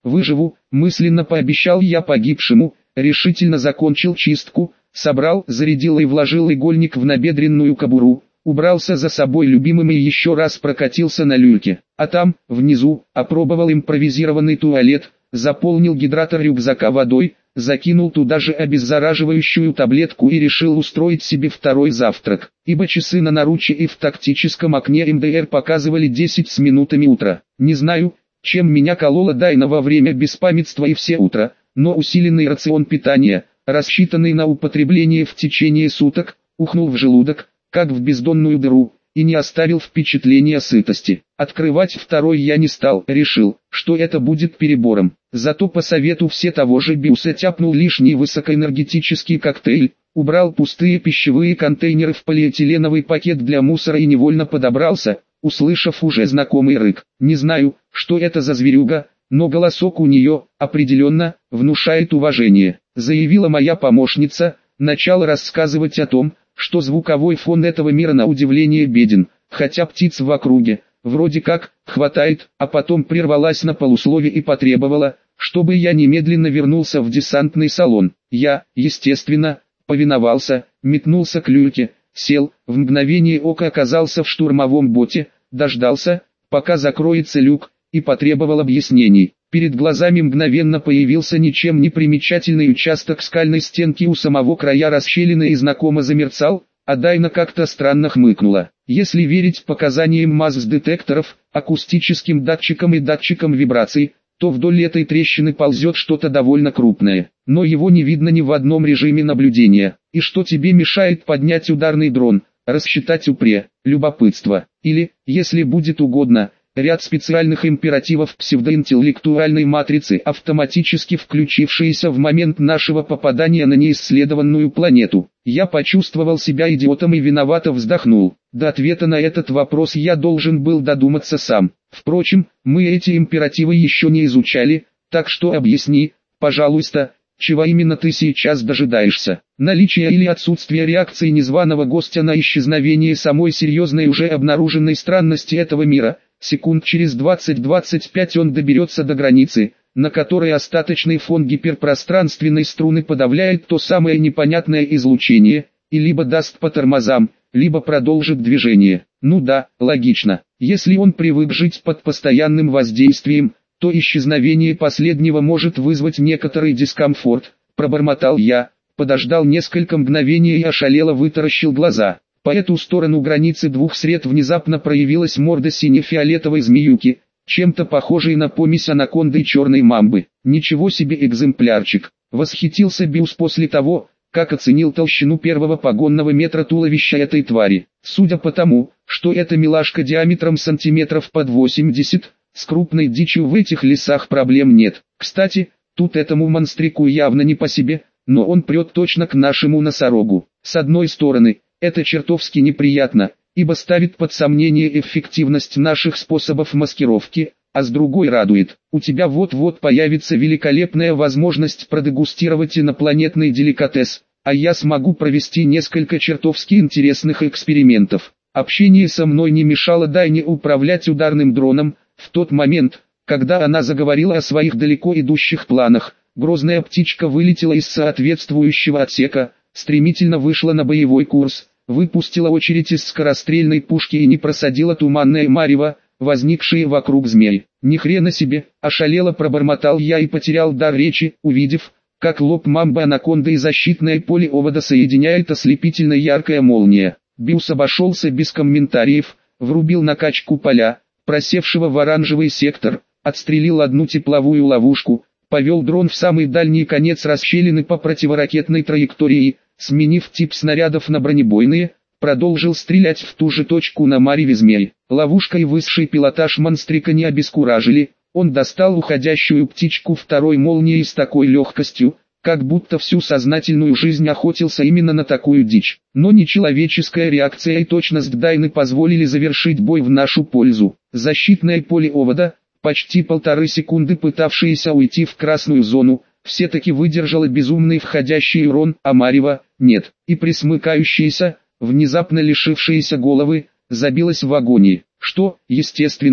выживу, мысленно пообещал я погибшему, решительно закончил чистку, собрал, зарядил и вложил игольник в набедренную кобуру, убрался за собой любимым и еще раз прокатился на люльке, а там, внизу, опробовал импровизированный туалет, заполнил гидратор рюкзака водой, закинул туда же обеззараживающую таблетку и решил устроить себе второй завтрак, ибо часы на наруче и в тактическом окне МДР показывали 10 с минутами утра. Не знаю, чем меня колола Дайна во время беспамятства и все утро, но усиленный рацион питания, рассчитанный на употребление в течение суток, ухнул в желудок, как в бездонную дыру, и не оставил впечатления сытости. Открывать второй я не стал, решил, что это будет перебором. Зато по совету все того же Бьюса тяпнул лишний высокоэнергетический коктейль, убрал пустые пищевые контейнеры в полиэтиленовый пакет для мусора и невольно подобрался, услышав уже знакомый рык. Не знаю, что это за зверюга, но голосок у нее, определенно, внушает уважение. Заявила моя помощница, начала рассказывать о том, что звуковой фон этого мира на удивление беден, хотя птиц в округе, вроде как, хватает, а потом прервалась на полуслове и потребовала, чтобы я немедленно вернулся в десантный салон. Я, естественно, повиновался, метнулся к люльке, сел, в мгновение ока оказался в штурмовом боте, дождался, пока закроется люк, и потребовал объяснений. Перед глазами мгновенно появился ничем не примечательный участок скальной стенки у самого края расщелины и знакомо замерцал, а Дайна как-то странно хмыкнула. Если верить показаниям МАЗ-детекторов, акустическим датчикам и датчикам вибраций, то вдоль этой трещины ползет что-то довольно крупное, но его не видно ни в одном режиме наблюдения. И что тебе мешает поднять ударный дрон, рассчитать упре, любопытство, или, если будет угодно, ряд специальных императивов псевдоинтеллектуальной матрицы, автоматически включившиеся в момент нашего попадания на неисследованную планету. Я почувствовал себя идиотом и виновато вздохнул. До ответа на этот вопрос я должен был додуматься сам. Впрочем, мы эти императивы еще не изучали, так что объясни, пожалуйста, чего именно ты сейчас дожидаешься? Наличие или отсутствие реакции незваного гостя на исчезновение самой серьезной уже обнаруженной странности этого мира? Секунд через 20-25 он доберется до границы, на которой остаточный фон гиперпространственной струны подавляет то самое непонятное излучение, и либо даст по тормозам, либо продолжит движение. Ну да, логично. Если он привык жить под постоянным воздействием, то исчезновение последнего может вызвать некоторый дискомфорт, пробормотал я, подождал несколько мгновений и ошалело вытаращил глаза. По эту сторону границы двух сред внезапно проявилась морда сине-фиолетовой змеюки, чем-то похожей на помесь анаконды и черной мамбы. Ничего себе экземплярчик, восхитился Бьюс после того, как оценил толщину первого погонного метра туловища этой твари. Судя по тому, что эта милашка диаметром сантиметров под 80, с крупной дичью в этих лесах проблем нет. Кстати, тут этому монстрику явно не по себе, но он прет точно к нашему носорогу. С одной стороны, это чертовски неприятно, ибо ставит под сомнение эффективность наших способов маскировки, а с другой радует. У тебя вот-вот появится великолепная возможность продегустировать инопланетный деликатес, а я смогу провести несколько чертовски интересных экспериментов. Общение со мной не мешало Дайне управлять ударным дроном. В тот момент, когда она заговорила о своих далеко идущих планах, грозная птичка вылетела из соответствующего отсека, стремительно вышла на боевой курс, выпустила очередь из скорострельной пушки и не просадила туманное марево, возникшие вокруг змей. Ни хрена себе, ошалело пробормотал я и потерял дар речи, увидев, как лоб мамбы анаконды и защитное поле овода соединяет ослепительно яркая молния. Бьюс обошелся без комментариев, врубил накачку поля, просевшего в оранжевый сектор, отстрелил одну тепловую ловушку, повел дрон в самый дальний конец расщелины по противоракетной траектории, сменив тип снарядов на бронебойные, продолжил стрелять в ту же точку на мареве змей. Ловушка и высший пилотаж монстрика не обескуражили, он достал уходящую птичку второй молнией с такой легкостью, как будто всю сознательную жизнь охотился именно на такую дичь. Но нечеловеческая реакция и точность Дайны позволили завершить бой в нашу пользу. Защитное поле овода, почти 1,5 секунды пытавшееся уйти в красную зону, все-таки выдержало безумный входящий урон, а марево — нет, и присмыкающееся, внезапно лишившееся головы, забилось в агонии, что, естественно,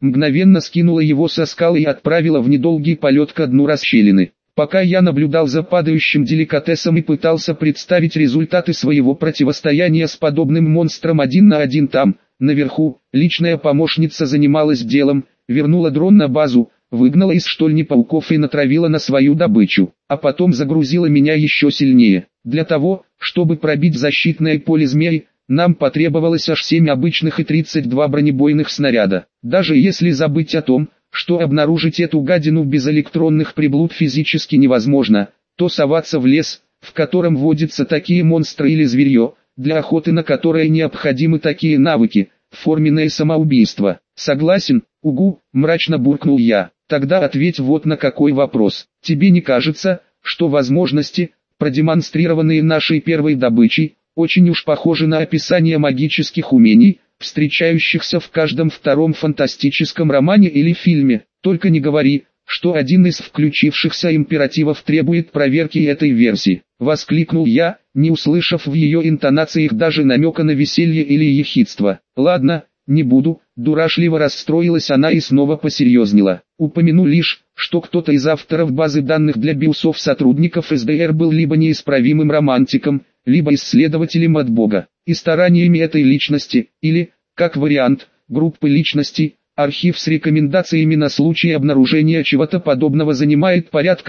мгновенно скинула его со скалы и отправила в недолгий полет ко дну расщелины. Пока я наблюдал за падающим деликатесом и пытался представить результаты своего противостояния с подобным монстром один на один там, наверху, личная помощница занималась делом, вернула дрон на базу, выгнала из штольни пауков и натравила на свою добычу, а потом загрузила меня еще сильнее. Для того, чтобы пробить защитное поле змей, нам потребовалось аж 7 обычных и 32 бронебойных снаряда. Даже если забыть о том, что обнаружить эту гадину без электронных приблуд физически невозможно, то соваться в лес, в котором водятся такие монстры или зверье, для охоты на которое необходимы такие навыки, форменное самоубийство. Согласен, угу, мрачно буркнул я. Тогда ответь вот на какой вопрос. Тебе не кажется, что возможности, продемонстрированные нашей первой добычей, очень уж похожи на описание магических умений, встречающихся в каждом втором фантастическом романе или фильме? Только не говори, что один из включившихся императивов требует проверки этой версии. Воскликнул я, не услышав в ее интонациях даже намека на веселье или ехидство. Ладно, не буду, дурашливо расстроилась она и снова посерьезнела. Упомяну лишь, что кто-то из авторов базы данных для биосов сотрудников СДР был либо неисправимым романтиком, либо исследователем от Бога, и стараниями этой личности, или, как вариант, группы личностей, архив с рекомендациями на случай обнаружения чего-то подобного занимает порядка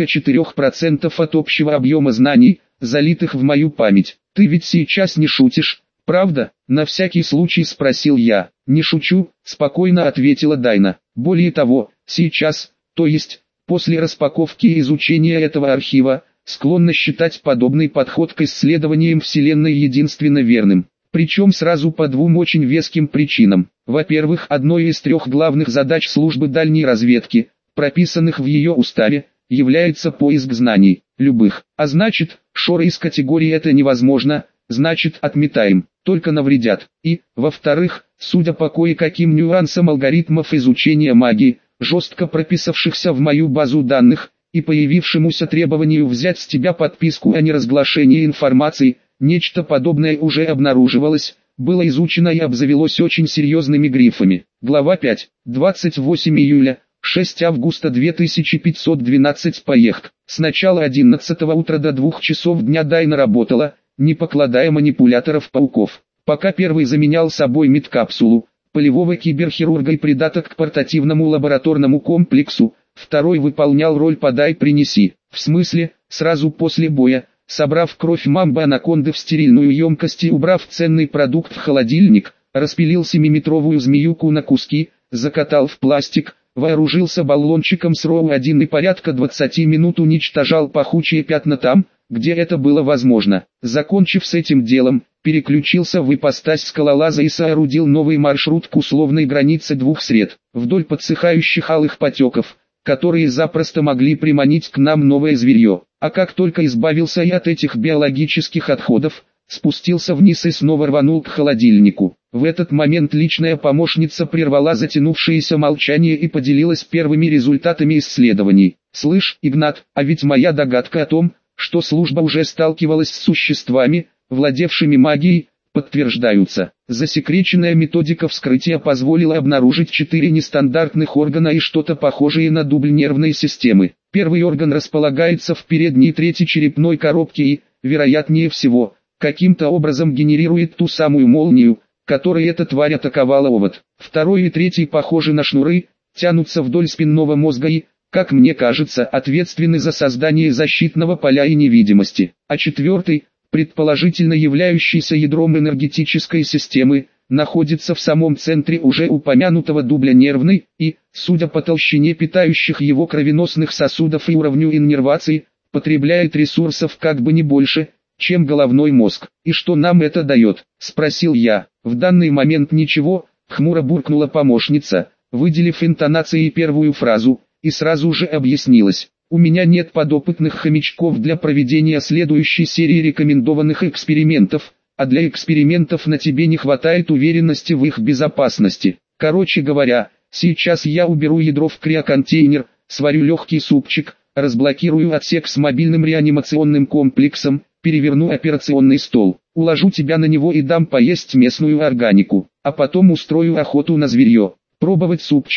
4% от общего объема знаний, залитых в мою память. Ты ведь сейчас не шутишь, правда? На всякий случай спросил я. Не шучу, спокойно ответила Дайна. Более того, сейчас, то есть, после распаковки и изучения этого архива, склонна считать подобный подход к исследованиям Вселенной единственно верным. Причем сразу по двум очень веским причинам. Во-первых, одной из 3 главных задач службы дальней разведки, прописанных в ее уставе, является поиск знаний, любых. А значит, шоры из категории «это невозможно», значит отметаем, только навредят. И, во-вторых, судя по кое-каким нюансам алгоритмов изучения магии, жестко прописавшихся в мою базу данных, и появившемуся требованию взять с тебя подписку о неразглашении информации, нечто подобное уже обнаруживалось, было изучено и обзавелось очень серьезными грифами. Глава 5. 28 июля, 6 августа 2512 поехк. С начала 11 утра до 2 часов дня Дайна работала, не покладая манипуляторов пауков. Пока первый заменял собой медкапсулу, полевого киберхирурга и придаток к портативному лабораторному комплексу, второй выполнял роль «подай-принеси». В смысле, сразу после боя, собрав кровь мамбы-анаконды в стерильную емкость и убрав ценный продукт в холодильник, распилил 7-метровую змеюку на куски, закатал в пластик, вооружился баллончиком с РОУ-1 и порядка 20 минут уничтожал пахучие пятна там, где это было возможно. Закончив с этим делом, переключился в ипостась скалолаза и соорудил новый маршрут к условной границе 2 сред, вдоль подсыхающих алых потеков, которые запросто могли приманить к нам новое зверье. А как только избавился и от этих биологических отходов, спустился вниз и снова рванул к холодильнику. В этот момент личная помощница прервала затянувшееся молчание и поделилась первыми результатами исследований. «Слышь, Игнат, а ведь моя догадка о том, что служба уже сталкивалась с существами, владевшими магией, подтверждаются. Засекреченная методика вскрытия позволила обнаружить 4 нестандартных органа и что-то похожее на дубль нервной системы. Первый орган располагается в передней трети черепной коробки и, вероятнее всего, каким-то образом генерирует ту самую молнию, которой эта тварь атаковала овод. Второй и третий похожи на шнуры, тянутся вдоль спинного мозга и, как мне кажется, ответственны за создание защитного поля и невидимости. А четвертый, предположительно являющийся ядром энергетической системы, находится в самом центре уже упомянутого дубля нервной и, судя по толщине питающих его кровеносных сосудов и уровню иннервации, потребляет ресурсов как бы не больше, чем головной мозг. «И что нам это дает?» – спросил я. «В данный момент ничего», – хмуро буркнула помощница, выделив интонацией первую фразу, и сразу же объяснилась. «У меня нет подопытных хомячков для проведения следующей серии рекомендованных экспериментов, а для экспериментов на тебе не хватает уверенности в их безопасности. Короче говоря, сейчас я уберу ядро в криоконтейнер, сварю легкий супчик, разблокирую отсек с мобильным реанимационным комплексом, переверну операционный стол, уложу тебя на него и дам поесть местную органику, а потом устрою охоту на зверье. Пробовать супчик,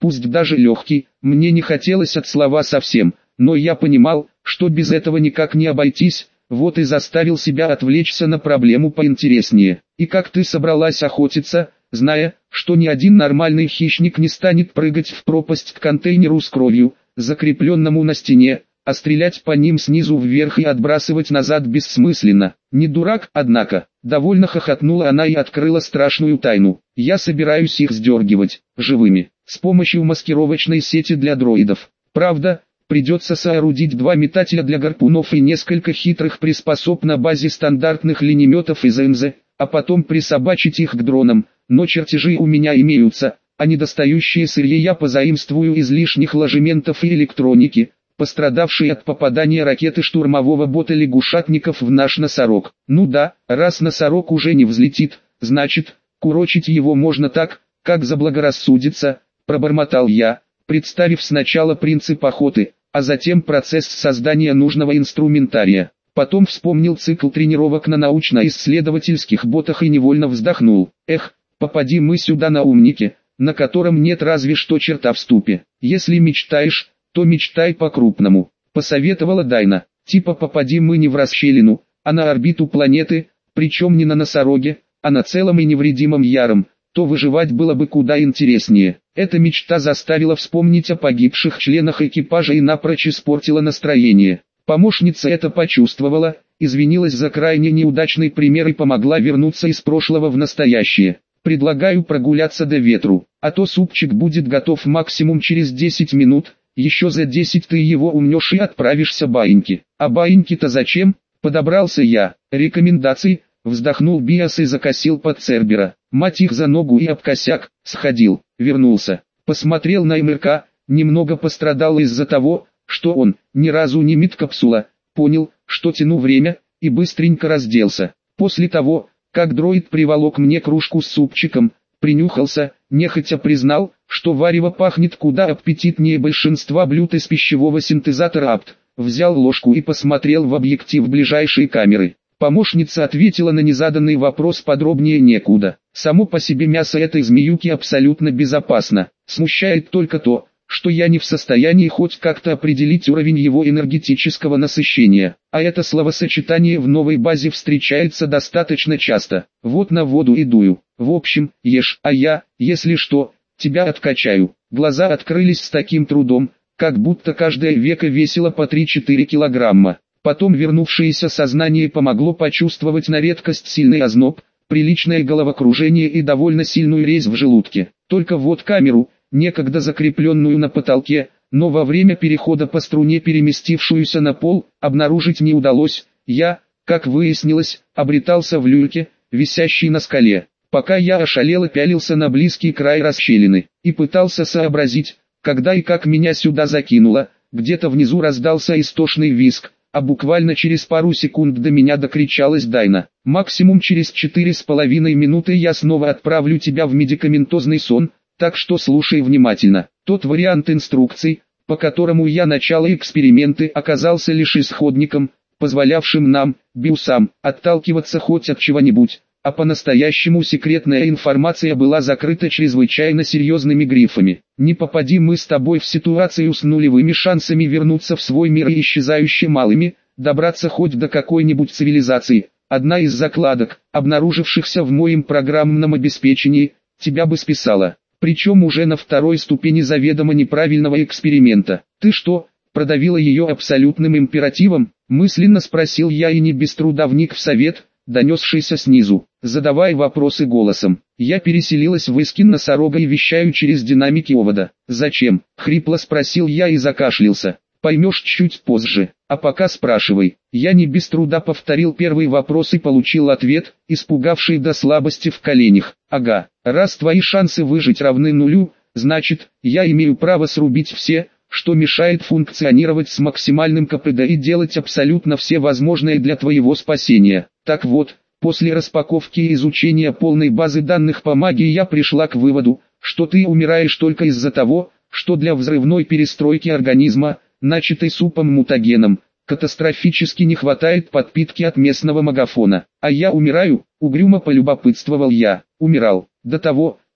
пусть даже легкий, мне не хотелось от слова совсем, но я понимал, что без этого никак не обойтись, вот и заставил себя отвлечься на проблему поинтереснее. И как ты собралась охотиться, зная, что ни один нормальный хищник не станет прыгать в пропасть к контейнеру с кровью, закрепленному на стене, а стрелять по ним снизу вверх и отбрасывать назад бессмысленно. Не дурак, однако. Довольно хохотнула она и открыла страшную тайну. Я собираюсь их сдергивать, живыми, с помощью маскировочной сети для дроидов. Правда, придется соорудить 2 метателя для гарпунов и несколько хитрых приспособ на базе стандартных линеметов из МЗ, а потом присобачить их к дронам, но чертежи у меня имеются, а недостающие сырье я позаимствую из лишних ложементов и электроники, пострадавшие от попадания ракеты штурмового бота лягушатников в наш носорог. Ну да, раз носорог уже не взлетит, значит, курочить его можно так, как заблагорассудится, пробормотал я, представив сначала принцип охоты, а затем процесс создания нужного инструментария. Потом вспомнил цикл тренировок на научно-исследовательских ботах и невольно вздохнул. Эх, попади мы сюда на умнике, на котором нет разве что черта в ступе. Если мечтаешь, то мечтай по-крупному, посоветовала Дайна. Типа попади мы не в расщелину, а на орбиту планеты, причем не на носороге, а на целом и невредимом Яром, то выживать было бы куда интереснее. Эта мечта заставила вспомнить о погибших членах экипажа и напрочь испортила настроение. Помощница это почувствовала, извинилась за крайне неудачный пример и помогла вернуться из прошлого в настоящее. Предлагаю прогуляться до ветру, а то супчик будет готов максимум через 10 минут, еще за 10 ты его умнешь и отправишься баиньки. А баиньки-то зачем? Подобрался я. Рекомендаций, вздохнул Биас и закосил под Цербера. Мать их за ногу и об косяк, сходил, вернулся. Посмотрел на МРК, немного пострадал из-за того, что он, ни разу не медкапсула, понял, что тяну время, и быстренько разделся. После того, как дроид приволок мне кружку с супчиком, принюхался, нехотя признал, что варево пахнет куда аппетитнее большинства блюд из пищевого синтезатора АПТ. Взял ложку и посмотрел в объектив ближайшей камеры. Помощница ответила на незаданный вопрос подробнее некуда. Само по себе мясо этой змеюки абсолютно безопасно. Смущает только то, что я не в состоянии хоть как-то определить уровень его энергетического насыщения. А это словосочетание в новой базе встречается достаточно часто. Вот на воду и дую. В общем, ешь, а я, если что, тебя откачаю. Глаза открылись с таким трудом, как будто каждое веко весило по 3-4 килограмма. Потом вернувшееся сознание помогло почувствовать на редкость сильный озноб, приличное головокружение и довольно сильную резь в желудке. Только вот камеру, некогда закрепленную на потолке, но во время перехода по струне переместившуюся на пол, обнаружить не удалось. Я, как выяснилось, обретался в люльке, висящей на скале. Пока я ошалело пялился на близкий край расщелины и пытался сообразить, когда и как меня сюда закинуло, где-то внизу раздался истошный визг, а буквально через пару секунд до меня докричалась Дайна. Максимум через 4,5 минуты я снова отправлю тебя в медикаментозный сон, так что слушай внимательно. Тот вариант инструкций, по которому я начал эксперименты, оказался лишь исходником, позволявшим нам, биусам, отталкиваться хоть от чего-нибудь, а по-настоящему секретная информация была закрыта чрезвычайно серьезными грифами. Не попади мы с тобой в ситуацию с нулевыми шансами вернуться в свой мир и исчезающе малыми, добраться хоть до какой-нибудь цивилизации. Одна из закладок, обнаружившихся в моем программном обеспечении, тебя бы списала. Причем уже на второй ступени заведомо неправильного эксперимента. Ты что, продавила ее абсолютным императивом? Мысленно спросил я и не без труда вник в совет, донесшийся снизу. Задавай вопросы голосом. Я переселилась в Искин носорога и вещаю через динамики овода. Зачем? Хрипло спросил я и закашлялся. Поймешь чуть позже, а пока спрашивай. Я не без труда повторил первый вопрос и получил ответ, испугавший до слабости в коленях. Ага, раз твои шансы выжить равны нулю, значит, я имею право срубить все, что мешает функционировать с максимальным КПД и делать абсолютно все возможное для твоего спасения. Так вот, после распаковки и изучения полной базы данных по магии я пришла к выводу, что ты умираешь только из-за того, что для взрывной перестройки организма, начатой супом-мутагеном, катастрофически не хватает подпитки от местного магафона. А я умираю, угрюмо полюбопытствовал я. Умирал, до того,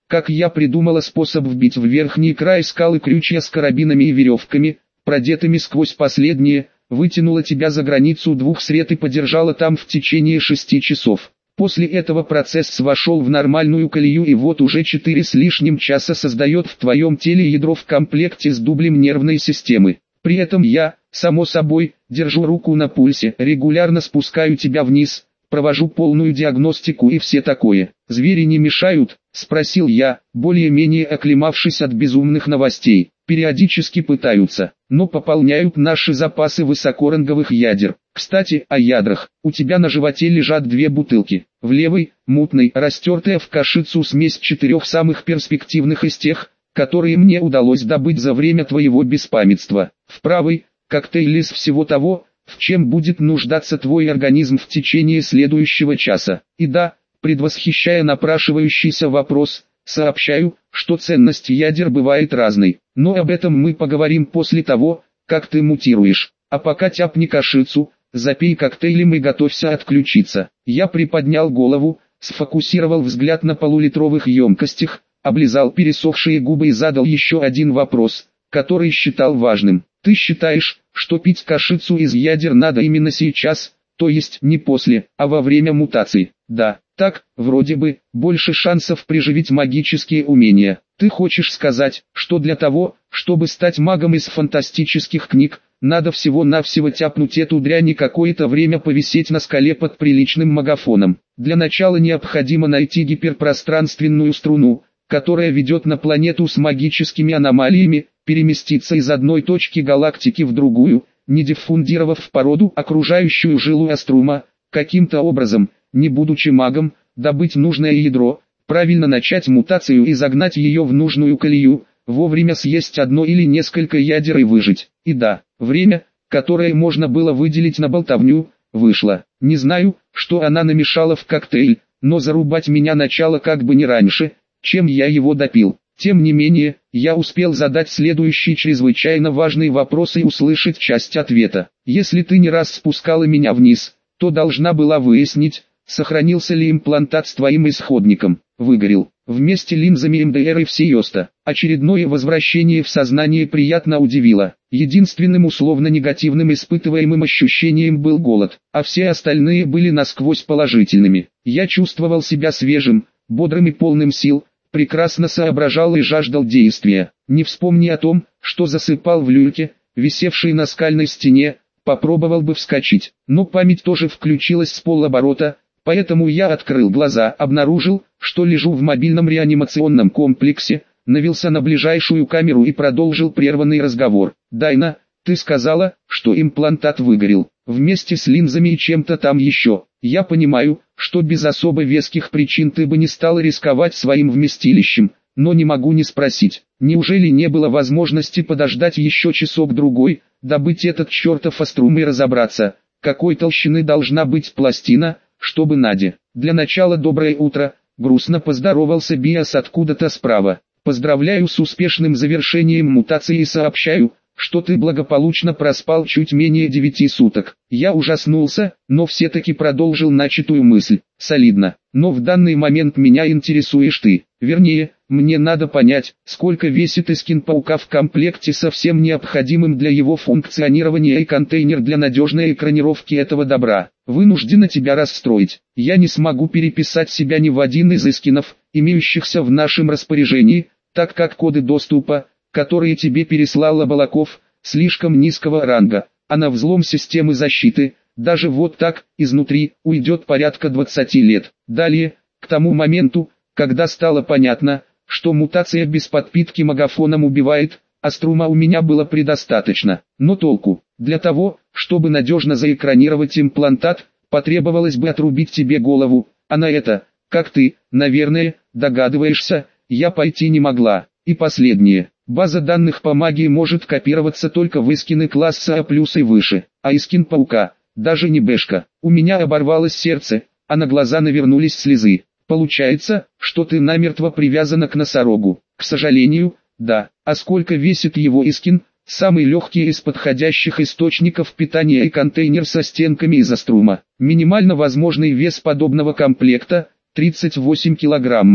как я придумала способ вбить в верхний край скалы крючья с карабинами и веревками, продетыми сквозь последние, вытянула тебя за границу двух сред и подержала там в течение 6 часов. После этого процесс вошел в нормальную колею и вот уже 4 с лишним часа создает в твоем теле ядро в комплекте с дублем нервной системы. При этом я, само собой, держу руку на пульсе, регулярно спускаю тебя вниз, провожу полную диагностику и все такое. «Звери не мешают?» – спросил я, более-менее оклемавшись от безумных новостей. «Периодически пытаются, но пополняют наши запасы высокоранговых ядер. Кстати, о ядрах. У тебя на животе лежат 2 бутылки. В левой, мутной, растертая в кашицу смесь 4 самых перспективных из тех, которые мне удалось добыть за время твоего беспамятства. В правой, коктейль из всего того, в чем будет нуждаться твой организм в течение следующего часа. И да, предвосхищая напрашивающийся вопрос, сообщаю, что ценность ядер бывает разной. Но об этом мы поговорим после того, как ты мутируешь. А пока тяпни кашицу, запей коктейлем и готовься отключиться. Я приподнял голову, сфокусировал взгляд на полулитровых емкостях, облизал пересохшие губы и задал еще один вопрос, который считал важным. Ты считаешь, что пить кашицу из ядер надо именно сейчас, то есть не после, а во время мутации? Да, так, вроде бы, больше шансов приживить магические умения. Ты хочешь сказать, что для того, чтобы стать магом из фантастических книг, надо всего-навсего тяпнуть эту дрянь и какое-то время повисеть на скале под приличным магафоном. Для начала необходимо найти гиперпространственную струну, которая ведет на планету с магическими аномалиями, переместиться из одной точки галактики в другую, не диффундировав в породу окружающую жилу Аструма, каким-то образом, не будучи магом, добыть нужное ядро, правильно начать мутацию и загнать ее в нужную колею, вовремя съесть одно или несколько ядер и выжить. И да, время, которое можно было выделить на болтовню, вышло. Не знаю, что она намешала в коктейль, но зарубать меня начало как бы не раньше, чем я его допил. Тем не менее, я успел задать следующий чрезвычайно важный вопрос и услышать часть ответа. Если ты не раз спускала меня вниз, то должна была выяснить, сохранился ли имплантат с твоим исходником. Выгорел. Вместе линзами МДР и всеёста. Очередное возвращение в сознание приятно удивило. Единственным условно негативным испытываемым ощущением был голод, а все остальные были насквозь положительными. Я чувствовал себя свежим, бодрым и полным сил, прекрасно соображал и жаждал действия. Не вспомни о том, что засыпал в люльке, висевшей на скальной стене, попробовал бы вскочить. Но память тоже включилась с полоборота, поэтому я открыл глаза, обнаружил, что лежу в мобильном реанимационном комплексе, навелся на ближайшую камеру и продолжил прерванный разговор. «Дайна, ты сказала, что имплантат выгорел, вместе с линзами и чем-то там еще. Я понимаю, что без особо веских причин ты бы не стала рисковать своим вместилищем, но не могу не спросить, неужели не было возможности подождать еще часок-другой, добыть этот чертов аструм и разобраться, какой толщины должна быть пластина, чтобы Наде. Для начала доброе утро», грустно поздоровался Биас откуда-то справа. «Поздравляю с успешным завершением мутации и сообщаю, что ты благополучно проспал чуть менее 9 суток». Я ужаснулся, но все-таки продолжил начатую мысль. «Солидно, но в данный момент меня интересуешь ты. Вернее, мне надо понять, сколько весит эскин паука в комплекте со всем необходимым для его функционирования и контейнер для надежной экранировки этого добра. Вынуждена тебя расстроить. Я не смогу переписать себя ни в один из эскинов, имеющихся в нашем распоряжении, так как коды доступа, которые тебе переслал Балаков, слишком низкого ранга, а на взлом системы защиты, даже вот так, изнутри, уйдет порядка 20 лет. Далее, к тому моменту, когда стало понятно, что мутация без подпитки магафоном убивает, аструма у меня было предостаточно. Но толку? Для того, чтобы надежно заэкранировать имплантат, потребовалось бы отрубить тебе голову, а на это, как ты, наверное, догадываешься, я пойти не могла. И последнее. База данных по магии может копироваться только в эскины класса А+ и выше, а эскин паука, даже не бэшка. У меня оборвалось сердце, а на глаза навернулись слезы. Получается, что ты намертво привязана к носорогу. К сожалению, да. А сколько весит его эскин? Самый легкий из подходящих источников питания и контейнер со стенками из аструма. Минимально возможный вес подобного комплекта – 38 килограммов.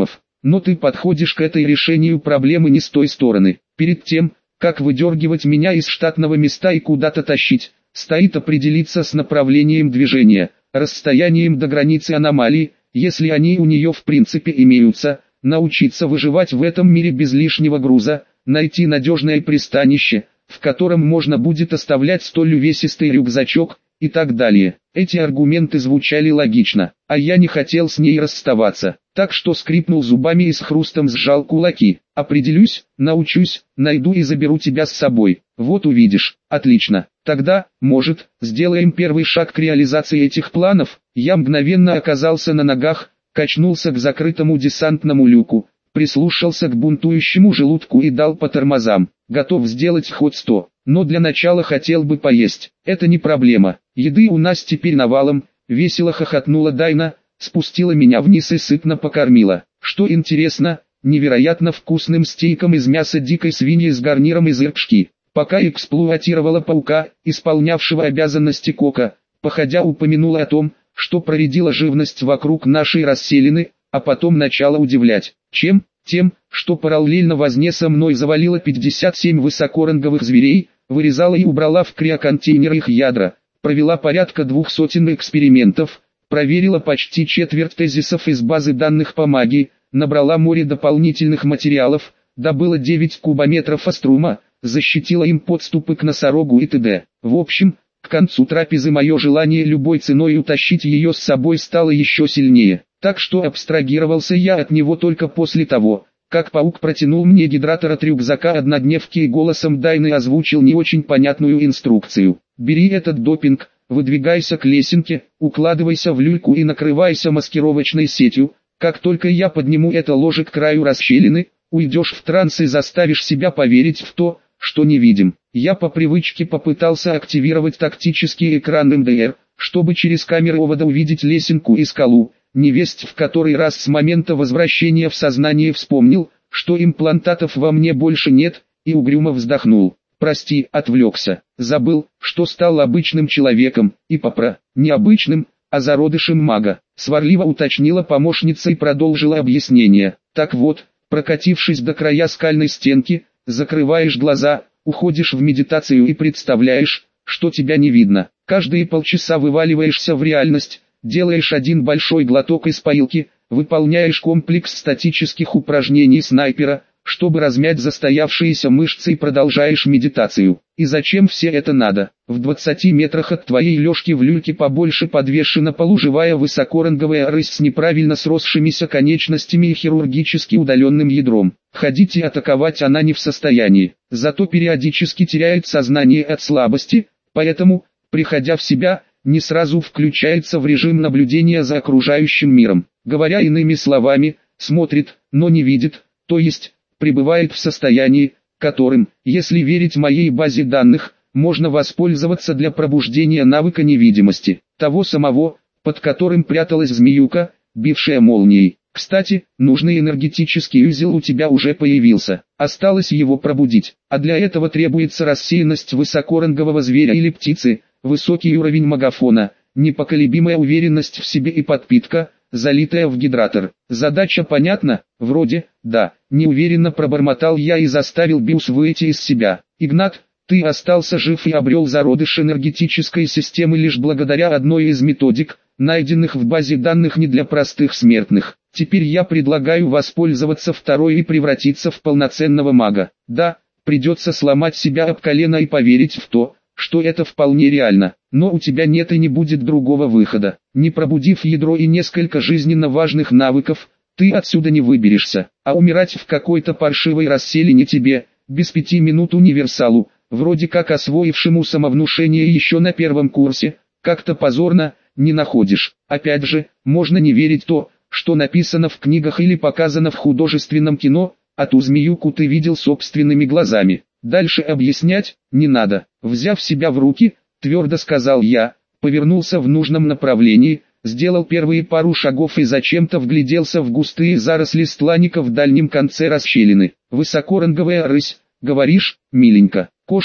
но ты подходишь к этой решению проблемы не с той стороны. Перед тем, как выдергивать меня из штатного места и куда-то тащить, стоит определиться с направлением движения, расстоянием до границы аномалии, если они у нее в принципе имеются, научиться выживать в этом мире без лишнего груза, найти надежное пристанище, в котором можно будет оставлять столь увесистый рюкзачок, и так далее. Эти аргументы звучали логично, а я не хотел с ней расставаться, так что скрипнул зубами и с хрустом сжал кулаки. Определюсь, научусь, найду и заберу тебя с собой. Вот увидишь. Отлично. Тогда, может, сделаем первый шаг к реализации этих планов. Я мгновенно оказался на ногах, качнулся к закрытому десантному люку, прислушался к бунтующему желудку и дал по тормозам. Готов сделать ход 100, но для начала хотел бы поесть. Это не проблема. Еды у нас теперь навалом. Весело хохотнула Дайна, спустила меня вниз и сытно покормила. Что интересно, невероятно вкусным стейком из мяса дикой свиньи с гарниром из рыбшки. Пока эксплуатировала паука, исполнявшего обязанности кока, походя упомянула о том, что проредила живность вокруг нашей расселины, а потом начала удивлять. Чем? Тем, что параллельно возне со мной завалила 57 высокоранговых зверей, вырезала и убрала в криоконтейнеры их ядра, провела порядка 200 экспериментов, проверила почти четверть тезисов из базы данных по магии, набрала море дополнительных материалов, добыла 9 кубометров аструма, защитила им подступы к носорогу и т.д. В общем, к концу трапезы мое желание любой ценой утащить ее с собой стало еще сильнее. Так что абстрагировался я от него только после того, как паук протянул мне гидратор от рюкзака однодневки и голосом Дайны озвучил не очень понятную инструкцию. «Бери этот допинг, выдвигайся к лесенке, укладывайся в люльку и накрывайся маскировочной сетью. Как только я подниму это ложе к краю расщелины, уйдешь в транс и заставишь себя поверить в то, что не видим». Я по привычке попытался активировать тактический экран МДР, чтобы через камеру-овода увидеть лесенку и скалу. Невесть в который раз с момента возвращения в сознание вспомнил, что имплантатов во мне больше нет, и угрюмо вздохнул. Прости, отвлекся, забыл, что стал обычным человеком, и необычным, а зародышем мага. Сварливо уточнила помощница и продолжила объяснение. Так вот, прокатившись до края скальной стенки, закрываешь глаза, уходишь в медитацию и представляешь, что тебя не видно. Каждые полчаса вываливаешься в реальность, делаешь один большой глоток из поилки, выполняешь комплекс статических упражнений снайпера, чтобы размять застоявшиеся мышцы и продолжаешь медитацию. И зачем все это надо? В 20 метрах от твоей лёжки в люльке побольше подвешена полуживая высокоранговая рысь с неправильно сросшимися конечностями и хирургически удаленным ядром. Ходить и атаковать она не в состоянии, зато периодически теряет сознание от слабости, поэтому, приходя в себя, не сразу включается в режим наблюдения за окружающим миром. Говоря иными словами, смотрит, но не видит, то есть, пребывает в состоянии, которым, если верить моей базе данных, можно воспользоваться для пробуждения навыка невидимости, того самого, под которым пряталась змеюка, бившая молнией. Кстати, нужный энергетический узел у тебя уже появился, осталось его пробудить, а для этого требуется рассеянность высокорангового зверя или птицы, высокий уровень магафона, непоколебимая уверенность в себе и подпитка, залитая в гидратор. Задача понятна? Вроде, да, неуверенно пробормотал я и заставил Биус выйти из себя. Игнат, ты остался жив и обрел зародыш энергетической системы лишь благодаря одной из методик, найденных в базе данных не для простых смертных. Теперь я предлагаю воспользоваться второй и превратиться в полноценного мага. Да, придется сломать себя об колено и поверить в то, что это вполне реально, но у тебя нет и не будет другого выхода. Не пробудив ядро и несколько жизненно важных навыков, ты отсюда не выберешься, а умирать в какой-то паршивой расселине тебе, без 5 минут универсалу, вроде как освоившему самовнушение еще на первом курсе, как-то позорно, не находишь. Опять же, можно не верить то, что написано в книгах или показано в художественном кино, а ту змеюку ты видел собственными глазами. Дальше объяснять не надо. Взяв себя в руки, твердо сказал я, повернулся в нужном направлении, сделал первые пару шагов и зачем-то вгляделся в густые заросли стланника в дальнем конце расщелины. Высокоранговая рысь, говоришь, миленько. Кошек,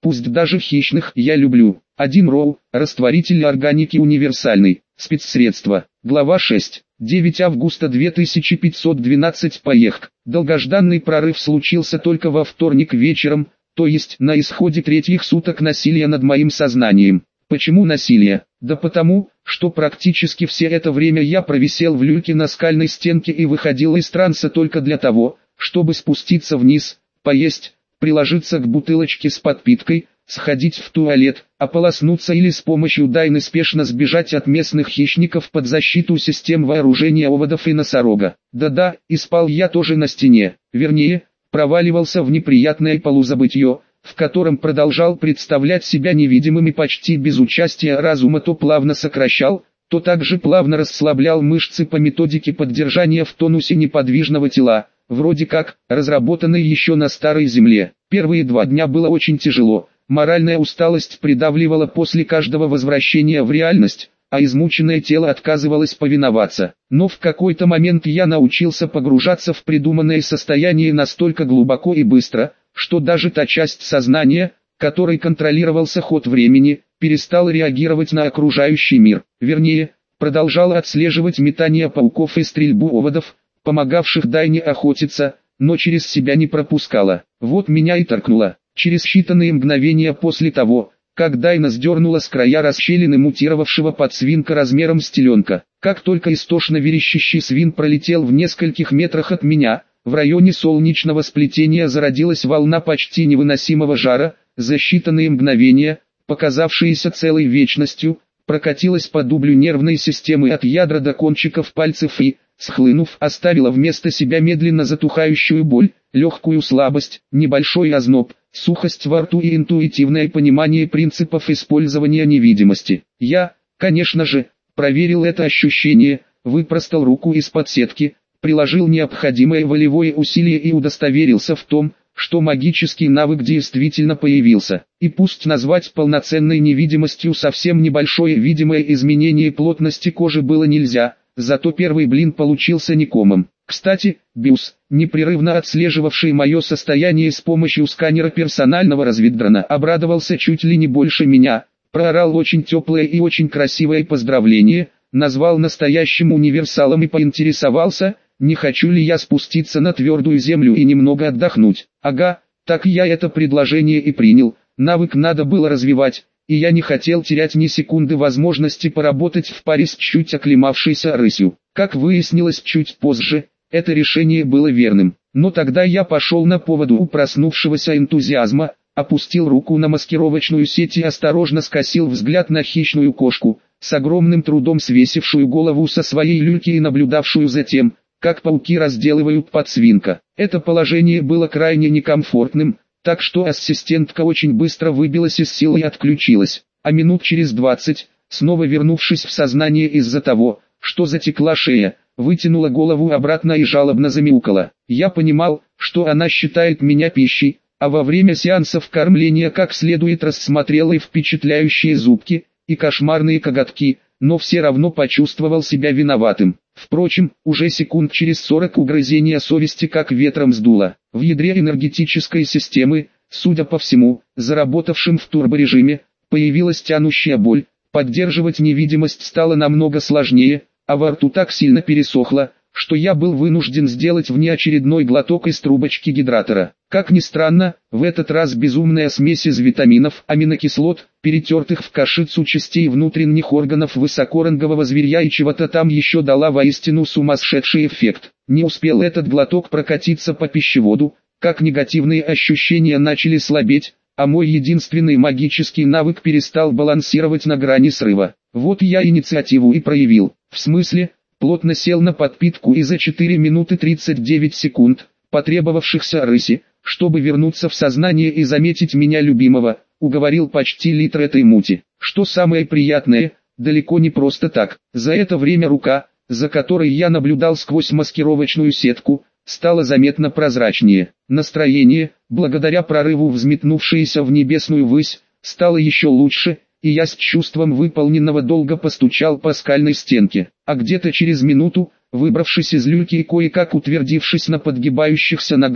пусть даже хищных, я люблю. 1 РОУ, растворитель органики универсальный, спецсредство. Глава 6. 9 августа 2512 поехк. Долгожданный прорыв случился только во вторник вечером, то есть на исходе 3 суток насилия над моим сознанием. Почему насилие? Да потому, что практически все это время я провисел в люльке на скальной стенке и выходил из транса только для того, чтобы спуститься вниз, поесть, приложиться к бутылочке с подпиткой, сходить в туалет, ополоснуться или с помощью дайны спешно сбежать от местных хищников под защиту систем вооружения оводов и носорога. Да-да, и спал я тоже на стене, вернее, проваливался в неприятное полузабытье, в котором продолжал представлять себя невидимым и почти без участия разума то плавно сокращал, то также плавно расслаблял мышцы по методике поддержания в тонусе неподвижного тела, вроде как, разработанной еще на старой земле. Первые 2 дня было очень тяжело, моральная усталость придавливала после каждого возвращения в реальность, а измученное тело отказывалось повиноваться. Но в какой-то момент я научился погружаться в придуманное состояние настолько глубоко и быстро, что даже та часть сознания, которой контролировался ход времени, перестала реагировать на окружающий мир. Вернее, продолжала отслеживать метание пауков и стрельбу оводов, помогавших Дайне охотиться, но через себя не пропускала. Вот меня и торкнуло. Через считанные мгновения после того, как Дайна сдернула с края расщелины мутировавшего подсвинка размером с теленка. Как только истошно верещащий свин пролетел в нескольких метрах от меня, в районе солнечного сплетения зародилась волна почти невыносимого жара, за считанные мгновения, показавшиеся целой вечностью, прокатилась по дублю нервной системы от ядра до кончиков пальцев и, схлынув, оставила вместо себя медленно затухающую боль, легкую слабость, небольшой озноб, сухость во рту и интуитивное понимание принципов использования невидимости. Я, конечно же, проверил это ощущение, выпростал руку из-под сетки, приложил необходимое волевое усилие и удостоверился в том, что магический навык действительно появился. И пусть назвать полноценной невидимостью совсем небольшое видимое изменение плотности кожи было нельзя, зато первый блин получился некомом. Кстати, Бюс, непрерывно отслеживавший мое состояние с помощью сканера персонального разведдрона, обрадовался чуть ли не больше меня, проорал очень теплое и очень красивое поздравление, назвал настоящим универсалом и поинтересовался, не хочу ли я спуститься на твердую землю и немного отдохнуть. Ага, так я это предложение и принял, навык надо было развивать, и я не хотел терять ни секунды возможности поработать в паре с чуть оклемавшейся рысью. Как выяснилось чуть позже, это решение было верным. Но тогда я пошел на поводу у проснувшегося энтузиазма, опустил руку на маскировочную сеть и осторожно скосил взгляд на хищную кошку, с огромным трудом свесившую голову со своей люльки и наблюдавшую за тем, как пауки разделывают подсвинка. Это положение было крайне некомфортным, так что ассистентка очень быстро выбилась из сил и отключилась. А минут через 20, снова вернувшись в сознание из-за того, что затекла шея, вытянула голову обратно и жалобно замяукала. Я понимал, что она считает меня пищей, а во время сеансов кормления как следует рассмотрела и впечатляющие зубки, и кошмарные коготки, но все равно почувствовал себя виноватым. Впрочем, уже секунд через 40 угрызения совести как ветром сдуло. В ядре энергетической системы, судя по всему, заработавшим в турборежиме, появилась тянущая боль, поддерживать невидимость стало намного сложнее, а во рту так сильно пересохло, что я был вынужден сделать внеочередной глоток из трубочки гидратора. Как ни странно, в этот раз безумная смесь из витаминов, аминокислот, перетертых в кашицу частей внутренних органов высокорангового зверья и чего-то там еще дала воистину сумасшедший эффект. Не успел этот глоток прокатиться по пищеводу, как негативные ощущения начали слабеть, а мой единственный магический навык перестал балансировать на грани срыва. Вот я инициативу и проявил. В смысле, плотно сел на подпитку и за 4 минуты 39 секунд, потребовавшихся рыси, чтобы вернуться в сознание и заметить меня любимого, уговорил почти литр этой мути. Что самое приятное, далеко не просто так. За это время рука, за которой я наблюдал сквозь маскировочную сетку, стала заметно прозрачнее. Настроение, благодаря прорыву взметнувшееся в небесную высь, стало еще лучше, и я с чувством выполненного долга постучал по скальной стенке. А где-то через минуту, выбравшись из люльки и кое-как утвердившись на подгибающихся ногах,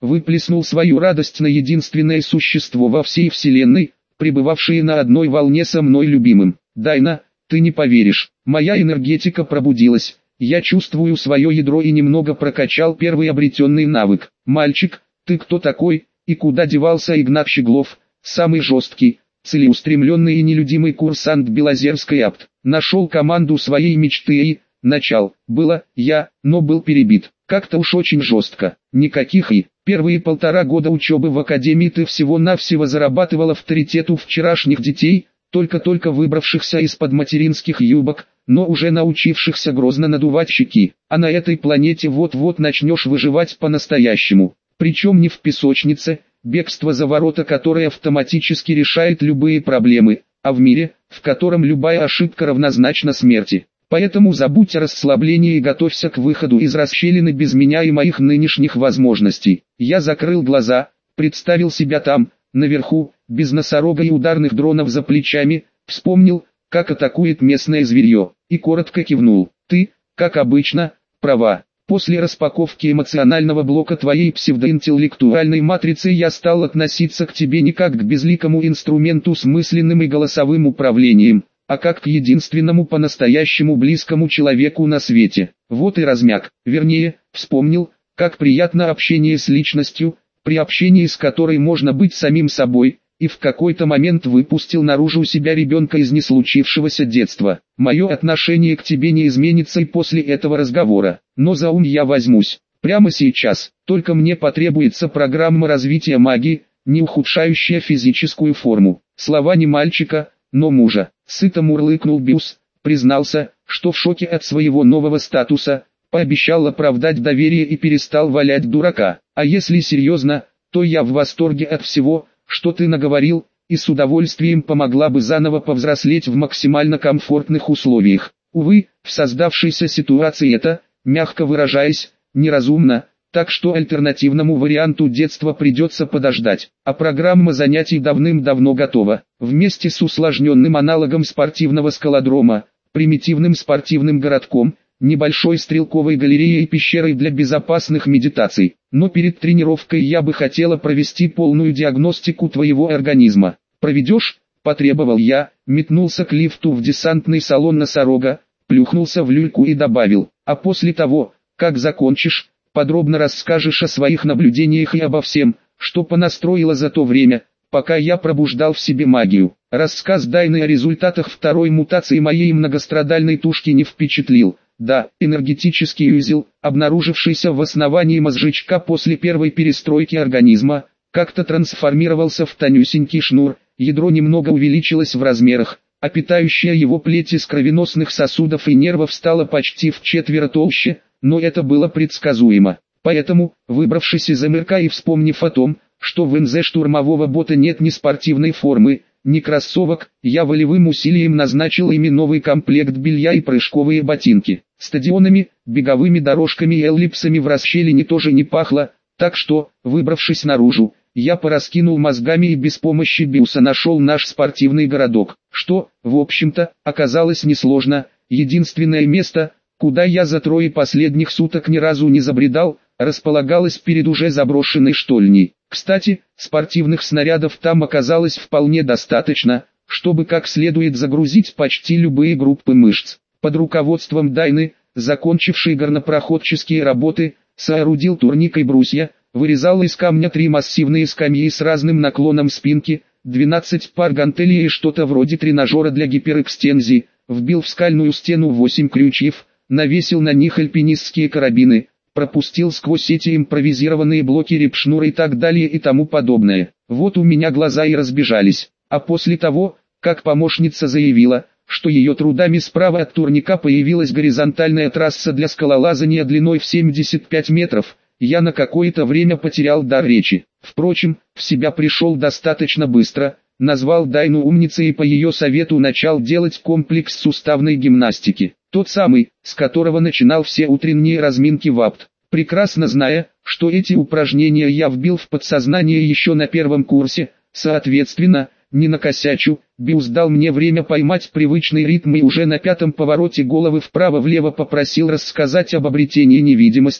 выплеснул свою радость на единственное существо во всей вселенной, пребывавшее на одной волне со мной любимым. Дайна, ты не поверишь, моя энергетика пробудилась, я чувствую свое ядро и немного прокачал первый обретенный навык. Мальчик, ты кто такой, и куда девался Игнат Щеглов, самый жесткий, целеустремленный и нелюдимый курсант Белозерской АПТ? Нашел команду своей мечты и, начал, было, но был перебит. Как-то уж очень жестко. Никаких и. Первые 1,5 года учебы в академии ты всего-навсего зарабатывал авторитет у вчерашних детей, только-только выбравшихся из-под материнских юбок, но уже научившихся грозно надувать щеки. А на этой планете вот-вот начнешь выживать по-настоящему. Причем не в песочнице, бегство за ворота которой автоматически решает любые проблемы, а в мире, в котором любая ошибка равнозначна смерти. Поэтому забудь о расслаблении и готовься к выходу из расщелины без меня и моих нынешних возможностей. Я закрыл глаза, представил себя там, наверху, без носорога и ударных дронов за плечами, вспомнил, как атакует местное зверье, и коротко кивнул. Ты, как обычно, права. После распаковки эмоционального блока твоей псевдоинтеллектуальной матрицы я стал относиться к тебе не как к безликому инструменту с мысленным и голосовым управлением, а как к единственному по-настоящему близкому человеку на свете. Вот и размяк, вернее, вспомнил, как приятно общение с личностью, при общении с которой можно быть самим собой, и в какой-то момент выпустил наружу себя ребенка из неслучившегося детства. Мое отношение к тебе не изменится и после этого разговора, но за ум я возьмусь. Прямо сейчас, только мне потребуется программа развития магии, не ухудшающая физическую форму. Слова не мальчика, но мужа. Сыто мурлыкнул Бюс, признался, что в шоке от своего нового статуса, пообещал оправдать доверие и перестал валять дурака. А если серьезно, то я в восторге от всего, что ты наговорил, и с удовольствием помогла бы заново повзрослеть в максимально комфортных условиях. Увы, в создавшейся ситуации это, мягко выражаясь, неразумно, так что альтернативному варианту детства придется подождать. А программа занятий давным-давно готова. Вместе с усложненным аналогом спортивного скалодрома, примитивным спортивным городком, небольшой стрелковой галереей и пещерой для безопасных медитаций. Но перед тренировкой я бы хотела провести полную диагностику твоего организма. Проведешь? Потребовал я, метнулся к лифту в десантный салон носорога, плюхнулся в люльку и добавил, а после того, как закончишь, подробно расскажешь о своих наблюдениях и обо всем, что понастроила за то время, пока я пробуждал в себе магию. Рассказ Дайны о результатах второй мутации моей многострадальной тушки не впечатлил. Да, энергетический узел, обнаружившийся в основании мозжечка после первой перестройки организма, как-то трансформировался в тонюсенький шнур, ядро немного увеличилось в размерах, а питающая его плеть из кровеносных сосудов и нервов стала почти вчетверо толще, но это было предсказуемо. Поэтому, выбравшись из МРК и вспомнив о том, что в НЗ штурмового бота нет ни спортивной формы, ни кроссовок, я волевым усилием назначил ими новый комплект белья и прыжковые ботинки. Стадионами, беговыми дорожками и эллипсами в расщелине тоже не пахло, так что, выбравшись наружу, я пораскинул мозгами и без помощи Бюса нашел наш спортивный городок, что, в общем-то, оказалось несложно. Единственное место, куда я за 3 последних суток ни разу не забредал, располагалось перед уже заброшенной штольней. Кстати, спортивных снарядов там оказалось вполне достаточно, чтобы как следует загрузить почти любые группы мышц. Под руководством Дайны, закончившей горнопроходческие работы, соорудил турник и брусья, вырезал из камня 3 массивные скамьи с разным наклоном спинки, 12 пар гантелей и что-то вроде тренажера для гиперэкстензии, вбил в скальную стену 8 крючьев, навесил на них альпинистские карабины, пропустил сквозь эти импровизированные блоки репшнура и так далее и тому подобное. Вот у меня глаза и разбежались. А после того, как помощница заявила, что ее трудами справа от турника появилась горизонтальная трасса для скалолазания длиной в 75 метров, я на какое-то время потерял дар речи. Впрочем, в себя пришел достаточно быстро, назвал Дайну умницей и по ее совету начал делать комплекс суставной гимнастики. Тот самый, с которого начинал все утренние разминки в АПТ. Прекрасно зная, что эти упражнения я вбил в подсознание еще на 1 курсе, соответственно, не накосячу, Бюс дал мне время поймать привычный ритм и уже на 5-м повороте головы вправо-влево попросил рассказать об обретении невидимости,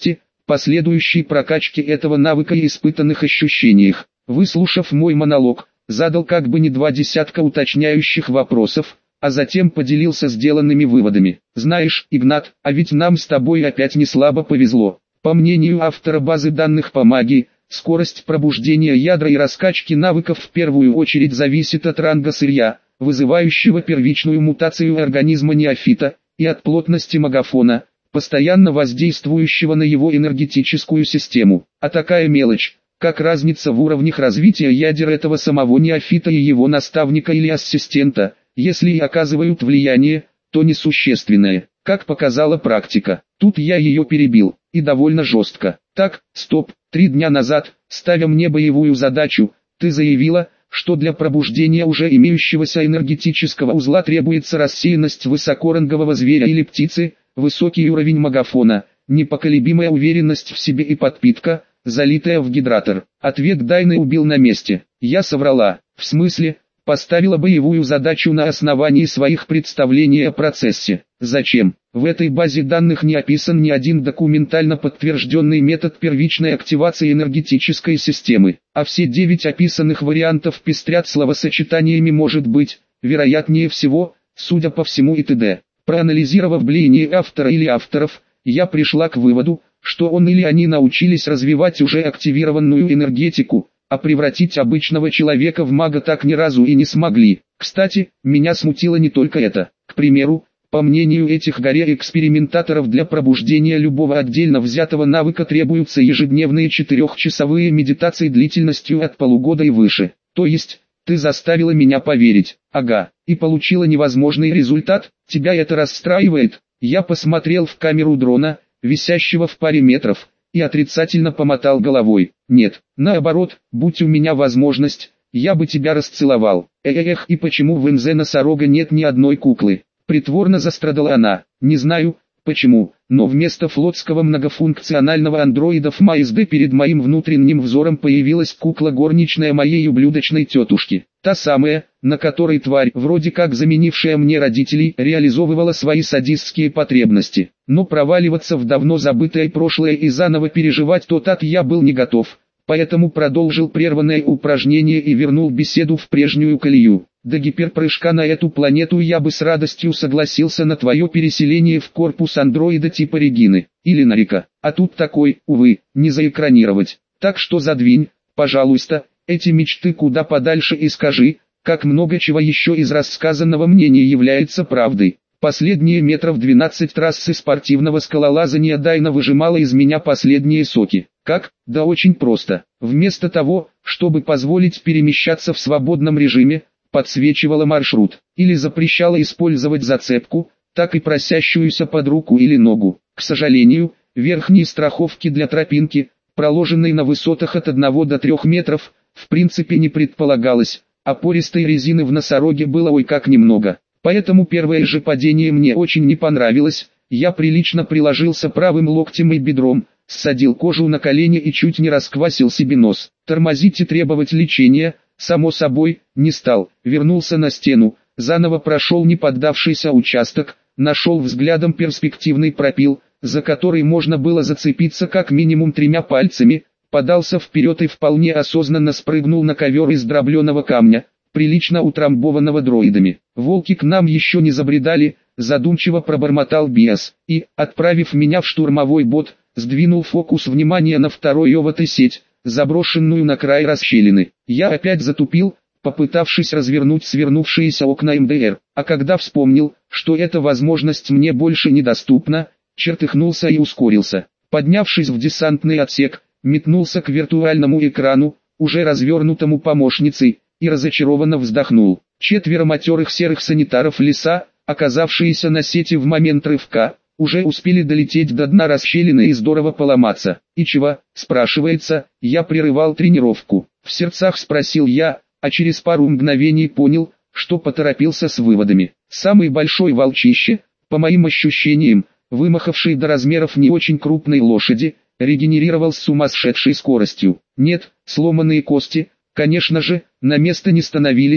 последующей прокачке этого навыка и испытанных ощущениях. Выслушав мой монолог, задал как бы не 20 уточняющих вопросов, а затем поделился сделанными выводами. Знаешь, Игнат, а ведь нам с тобой опять не слабо повезло. По мнению автора базы данных по магии, скорость пробуждения ядра и раскачки навыков в первую очередь зависит от ранга сырья, вызывающего первичную мутацию организма неофита, и от плотности магафона, постоянно воздействующего на его энергетическую систему. А такая мелочь, как разница в уровнях развития ядер этого самого неофита и его наставника или ассистента, если и оказывают влияние, то несущественное, как показала практика. Тут я ее перебил, и довольно жестко. Так, стоп, 3 дня назад, ставя мне боевую задачу, ты заявила, что для пробуждения уже имеющегося энергетического узла требуется рассеянность высокорангового зверя или птицы, высокий уровень магафона, непоколебимая уверенность в себе и подпитка, залитая в гидратор. Ответ Дайны убил на месте. Я соврала. В смысле? Поставила боевую задачу на основании своих представлений о процессе. Зачем? В этой базе данных не описан ни один документально подтвержденный метод первичной активации энергетической системы, а все 9 описанных вариантов пестрят словосочетаниями «может быть», «вероятнее всего», «судя по всему» и т.д. Проанализировав мнение автора или авторов, я пришла к выводу, что он или они научились развивать уже активированную энергетику, а превратить обычного человека в мага так ни разу и не смогли. Кстати, меня смутило не только это. К примеру, по мнению этих горе-экспериментаторов, для пробуждения любого отдельно взятого навыка требуются ежедневные 4-часовые медитации длительностью от полугода и выше. То есть, ты заставила меня поверить. Ага, и получила невозможный результат? Тебя это расстраивает? Я посмотрел в камеру дрона, висящего в паре метров, и отрицательно помотал головой. Нет, наоборот, будь у меня возможность, я бы тебя расцеловал. Эх, и почему в НЗ Носорога нет ни одной куклы? Притворно застрадала она. Не знаю, почему, но вместо флотского многофункционального андроида в МАСД перед моим внутренним взором появилась кукла горничная моей ублюдочной тетушки. Та самая, на которой тварь, вроде как заменившая мне родителей, реализовывала свои садистские потребности. Но проваливаться в давно забытое прошлое и заново переживать тот ад я был не готов, поэтому продолжил прерванное упражнение и вернул беседу в прежнюю колею. До гиперпрыжка на эту планету я бы с радостью согласился на твое переселение в корпус андроида типа Регины, или Нарика, а тут такой, увы, не заэкранировать. Так что задвинь, пожалуйста, эти мечты куда подальше и скажи, как много чего еще из рассказанного мне не является правдой. Последние метров 12 трассы спортивного скалолазания Дайна выжимала из меня последние соки. Как? Да очень просто. Вместо того, чтобы позволить перемещаться в свободном режиме, подсвечивала маршрут, или запрещала использовать зацепку, так и просящуюся под руку или ногу. К сожалению, верхние страховки для тропинки, проложенной на высотах от 1 до 3 метров, в принципе не предполагалось, а пористой резины в Носороге было ой как немного. Поэтому первое же падение мне очень не понравилось, я прилично приложился правым локтем и бедром, ссадил кожу на колени и чуть не расквасил себе нос. Тормозить и требовать лечения, само собой, не стал, вернулся на стену, заново прошел неподдавшийся участок, нашел взглядом перспективный пропил, за который можно было зацепиться как минимум 3 пальцами, подался вперед и вполне осознанно спрыгнул на ковер из дробленого камня, прилично утрамбованного дроидами. Волки к нам еще не забредали, задумчиво пробормотал Биас, и, отправив меня в штурмовой бот, сдвинул фокус внимания на второй ОВТ-сеть, заброшенную на край расщелины. Я опять затупил, попытавшись развернуть свернувшиеся окна МДР, а когда вспомнил, что эта возможность мне больше недоступна, чертыхнулся и ускорился. Поднявшись в десантный отсек, метнулся к виртуальному экрану, уже развернутому помощницей, и разочарованно вздохнул. 4 матерых серых санитаров леса, оказавшиеся на сети в момент рывка, уже успели долететь до дна расщелины и здорово поломаться. И чего, спрашивается, я прерывал тренировку. В сердцах спросил я, а через пару мгновений понял, что поторопился с выводами. Самый большой волчище, по моим ощущениям, вымахавший до размеров не очень крупной лошади, регенерировал с сумасшедшей скоростью. Нет, сломанные кости, конечно же, на место не становились,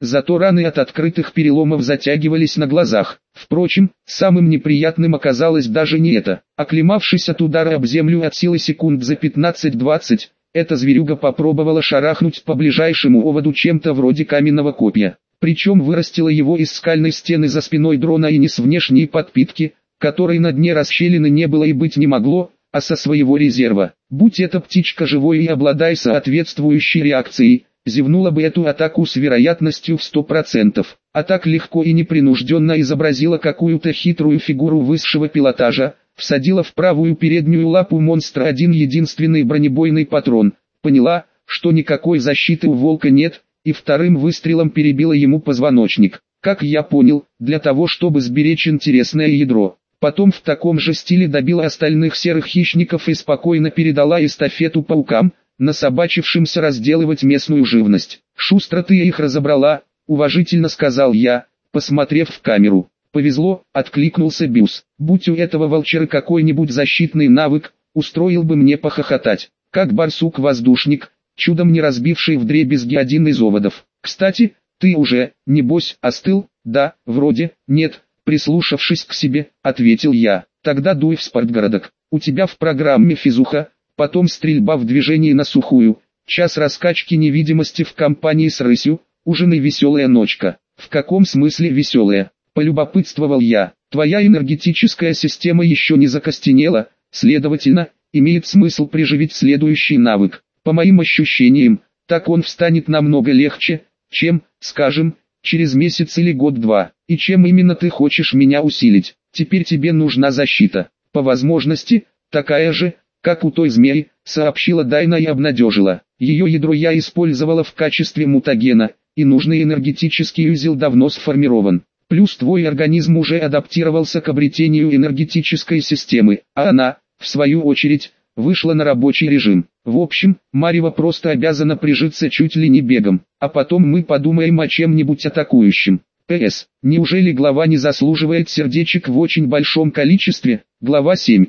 зато раны от открытых переломов затягивались на глазах. Впрочем, самым неприятным оказалось даже не это. Оклемавшись от удара об землю от силы секунд за 15-20, эта зверюга попробовала шарахнуть по ближайшему оводу чем-то вроде каменного копья. Причем вырастила его из скальной стены за спиной дрона и не с внешней подпитки, которой на дне расщелины не было и быть не могло, а со своего резерва. Будь эта птичка живой и обладая соответствующей реакцией, зевнула бы эту атаку с вероятностью в 100%. А так легко и непринужденно изобразила какую-то хитрую фигуру высшего пилотажа, всадила в правую переднюю лапу монстра один единственный бронебойный патрон, поняла, что никакой защиты у волка нет, и вторым выстрелом перебила ему позвоночник. Как я понял, для того чтобы сберечь интересное ядро. Потом в таком же стиле добила остальных серых хищников и спокойно передала эстафету паукам, насобачившимся разделывать местную живность. «Шустро ты их разобрала», — уважительно сказал я, посмотрев в камеру. «Повезло», — откликнулся Бюс. «Будь у этого волчера какой-нибудь защитный навык, устроил бы мне похохотать. Как барсук-воздушник, чудом не разбивший вдребезги один из оводов. Кстати, ты уже, небось, остыл?» «Да, вроде, нет», — прислушавшись к себе, ответил я. «Тогда дуй в спортгородок. У тебя в программе физуха, потом стрельба в движении на сухую, час раскачки невидимости в компании с рысью, ужин и веселая ночка». «В каком смысле веселая?» — полюбопытствовал я. «Твоя энергетическая система еще не закостенела, следовательно, имеет смысл приживить следующий навык. По моим ощущениям, так он встанет намного легче, чем, скажем, через месяц или год-два. И чем именно ты хочешь меня усилить? Теперь тебе нужна защита. По возможности, такая же, как у той змеи», — сообщила Дайна и обнадежила. «Ее ядро я использовала в качестве мутагена, и нужный энергетический узел давно сформирован. Плюс твой организм уже адаптировался к обретению энергетической системы, а она, в свою очередь, вышла на рабочий режим. В общем, Марева просто обязана прижиться чуть ли не бегом, а потом мы подумаем о чем-нибудь атакующем. П.С. Неужели глава не заслуживает сердечек в очень большом количестве?» Глава 7.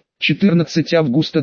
14 августа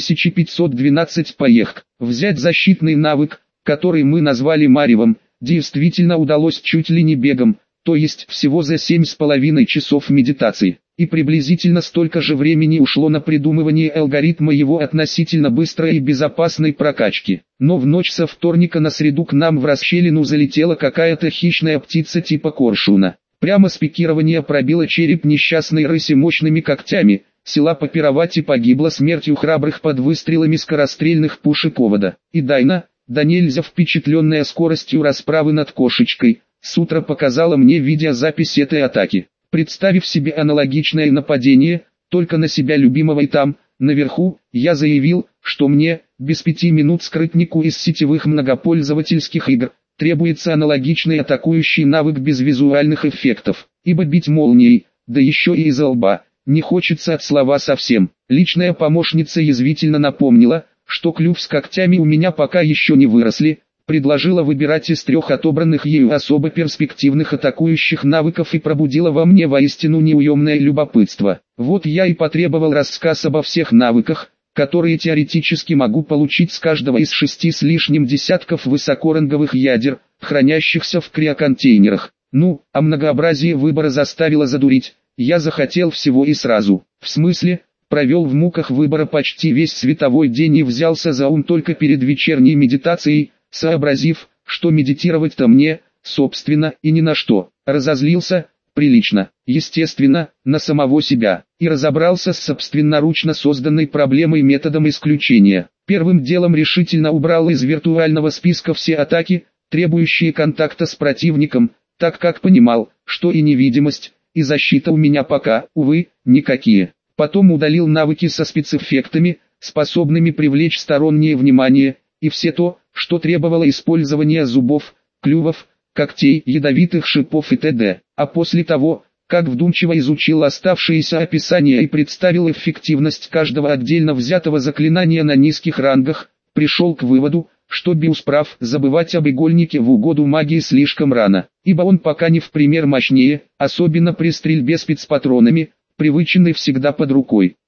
2512 Поехк. Взять защитный навык, который мы назвали Маревом, действительно удалось чуть ли не бегом, то есть всего за 7,5 часов медитации. И приблизительно столько же времени ушло на придумывание алгоритма его относительно быстрой и безопасной прокачки. Но в ночь со вторника на среду к нам в расщелину залетела какая-то хищная птица типа коршуна. Прямо с пикирования пробила череп несчастной рыси мощными когтями, села попировать и погибла смертью храбрых под выстрелами скорострельных пушек овода. И Дайна, да нельзя впечатленная скоростью расправы над кошечкой, с утра показала мне видеозапись этой атаки. Представив себе аналогичное нападение, только на себя любимого, и там, наверху, я заявил, что мне, без 5 минут скрытнику из сетевых многопользовательских игр, требуется аналогичный атакующий навык без визуальных эффектов, ибо бить молнией, да еще и из-за лба, не хочется от слова совсем. Личная помощница язвительно напомнила, что клюв с когтями у меня пока еще не выросли, предложила выбирать из 3 отобранных ею особо перспективных атакующих навыков и пробудила во мне воистину неуемное любопытство. Вот я и потребовал рассказ обо всех навыках, которые теоретически могу получить с каждого из 6 с лишним десятков высокоранговых ядер, хранящихся в криоконтейнерах. Ну, а многообразие выбора заставило задурить, я захотел всего и сразу. В смысле, провел в муках выбора почти весь световой день и взялся за ум только перед вечерней медитацией, сообразив, что медитировать-то мне, собственно, и ни на что. Разозлился, прилично, естественно, на самого себя, и разобрался с собственноручно созданной проблемой методом исключения. Первым делом решительно убрал из виртуального списка все атаки, требующие контакта с противником, так как понимал, что и невидимость, и защита у меня пока, увы, никакие. Потом удалил навыки со спецэффектами, способными привлечь стороннее внимание, и все то, что требовало использования зубов, клювов, когтей, ядовитых шипов и т.д. А после того, как вдумчиво изучил оставшиеся описания и представил эффективность каждого отдельно взятого заклинания на низких рангах, пришел к выводу, что Бюс прав, забывать об игольнике в угоду магии слишком рано, ибо он пока не в пример мощнее, особенно при стрельбе спецпатронами, привычный всегда под рукой.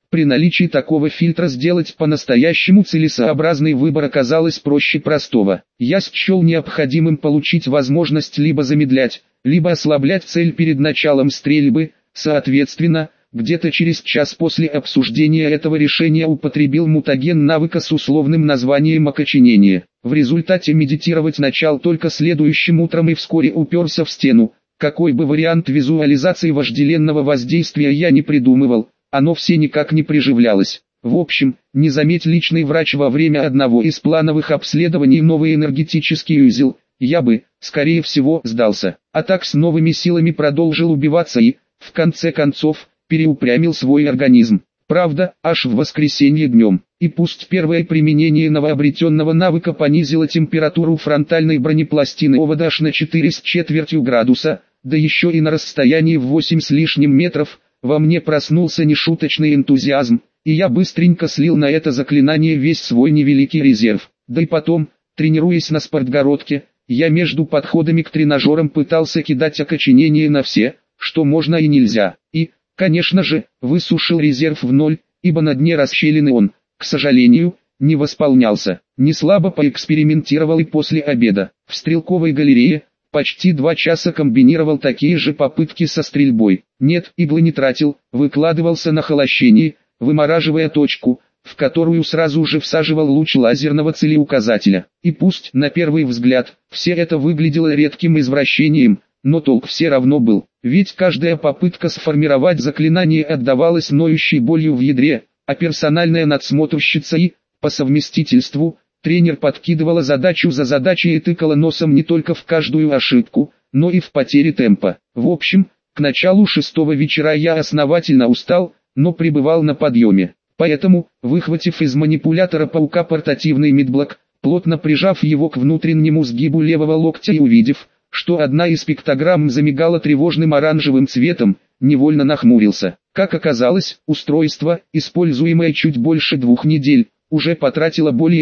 При наличии такого фильтра сделать по-настоящему целесообразный выбор оказалось проще простого. Я счел необходимым получить возможность либо замедлять, либо ослаблять цель перед началом стрельбы, соответственно, где-то через час после обсуждения этого решения употребил мутаген навыка с условным названием окоченение. В результате медитировать начал только следующим утром и вскоре уперся в стену. Какой бы вариант визуализации вожделенного воздействия я не придумывал, оно все никак не приживлялось. В общем, не заметь личный врач во время одного из плановых обследований новый энергетический узел, я бы, скорее всего, сдался. А так с новыми силами продолжил убиваться и, в конце концов, переупрямил свой организм. Правда, аж в воскресенье днем. И пусть первое применение новообретенного навыка понизило температуру фронтальной бронепластины овода аж на 4,25 градуса, да еще и на расстоянии в 8 с лишним метров, во мне проснулся нешуточный энтузиазм, и я быстренько слил на это заклинание весь свой невеликий резерв. Да и потом, тренируясь на спортгородке, я между подходами к тренажерам пытался кидать окоченение на все, что можно и нельзя, и, конечно же, высушил резерв в ноль, ибо на дне расщелины он, к сожалению, не восполнялся. Неслабо поэкспериментировал и после обеда. В стрелковой галерее почти 2 часа комбинировал такие же попытки со стрельбой. Нет, иглы не тратил, выкладывался на холощении, вымораживая точку, в которую сразу же всаживал луч лазерного целеуказателя. И пусть, на первый взгляд, все это выглядело редким извращением, но толк все равно был. Ведь каждая попытка сформировать заклинание отдавалась ноющей болью в ядре, а персональная надсмотрщица и, по совместительству, тренер подкидывала задачу за задачей и тыкала носом не только в каждую ошибку, но и в потере темпа. В общем, к началу 6-го вечера я основательно устал, но пребывал на подъеме. Поэтому, выхватив из манипулятора паука портативный мидблок, плотно прижав его к внутреннему сгибу левого локтя и увидев, что одна из пиктограмм замигала тревожным оранжевым цветом, невольно нахмурился. Как оказалось, устройство, используемое чуть больше 2 недель, уже потратило более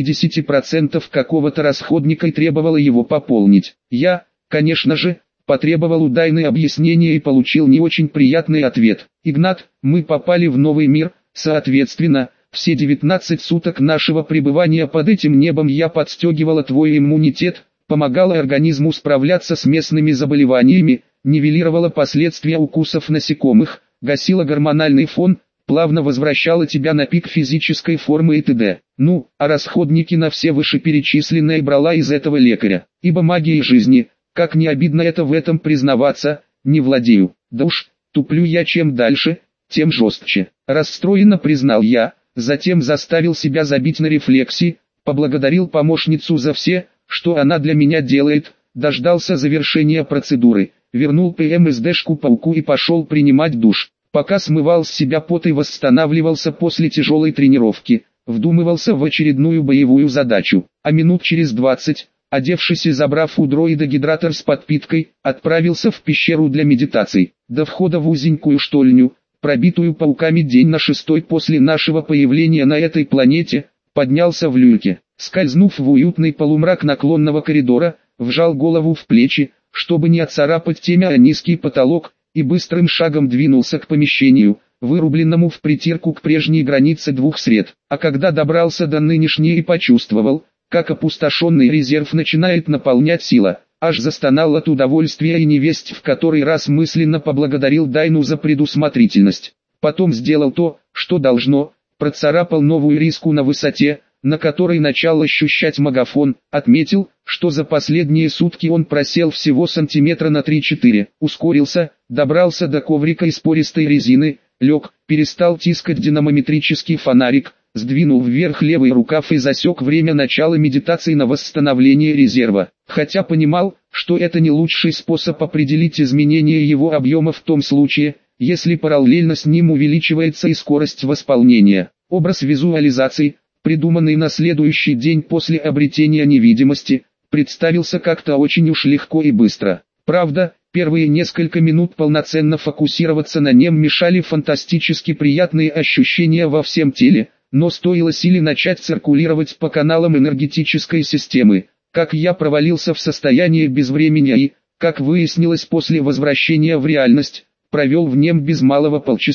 80% какого-то расходника и требовало его пополнить. Я, конечно же, потребовал у Дайны объяснения и получил не очень приятный ответ. «Игнат, мы попали в новый мир, соответственно, все 19 суток нашего пребывания под этим небом я подстегивала твой иммунитет, помогала организму справляться с местными заболеваниями, нивелировала последствия укусов насекомых, гасила гормональный фон, плавно возвращала тебя на пик физической формы и т.д. Ну, а расходники на все вышеперечисленные брала из этого лекаря, ибо магией жизни, как не обидно это в этом признаваться, не владею. Да уж, туплю я чем дальше, тем жестче. Расстроенно признал я, затем заставил себя забить на рефлекси, поблагодарил помощницу за все, что она для меня делает, дождался завершения процедуры, вернул ПМСДшку пауку и пошел принимать душ. Пока смывал с себя пот и восстанавливался после тяжелой тренировки, вдумывался в очередную боевую задачу, а минут через 20, одевшись и забрав у дроида гидратор с подпиткой, отправился в пещеру для медитаций. До входа в узенькую штольню, пробитую пауками день на 6-й после нашего появления на этой планете, поднялся в люльке. Скользнув в уютный полумрак наклонного коридора, вжал голову в плечи, чтобы не отцарапать темя о низкий потолок, и быстрым шагом двинулся к помещению, вырубленному в притирку к прежней границе 2 сред. А когда добрался до нынешней и почувствовал, как опустошенный резерв начинает наполнять сила, аж застонал от удовольствия и невесть в который раз мысленно поблагодарил Дайну за предусмотрительность. Потом сделал то, что должно, процарапал новую риску на высоте, на которой начал ощущать магафон, отметил, что за последние сутки он просел всего сантиметра на 3-4, ускорился, добрался до коврика из пористой резины, лег, перестал тискать динамометрический фонарик, сдвинул вверх левый рукав и засек время начала медитации на восстановление резерва, хотя понимал, что это не лучший способ определить изменение его объема в том случае, если параллельно с ним увеличивается и скорость восполнения. Образ визуализации, придуманный на следующий день после обретения невидимости, представился как-то очень уж легко и быстро. Правда, первые несколько минут полноценно фокусироваться на нем мешали фантастически приятные ощущения во всем теле, но стоило силе начать циркулировать по каналам энергетической системы, как я провалился в состояние безвремени и, как выяснилось после возвращения в реальность, провел в нем без малого полчаса.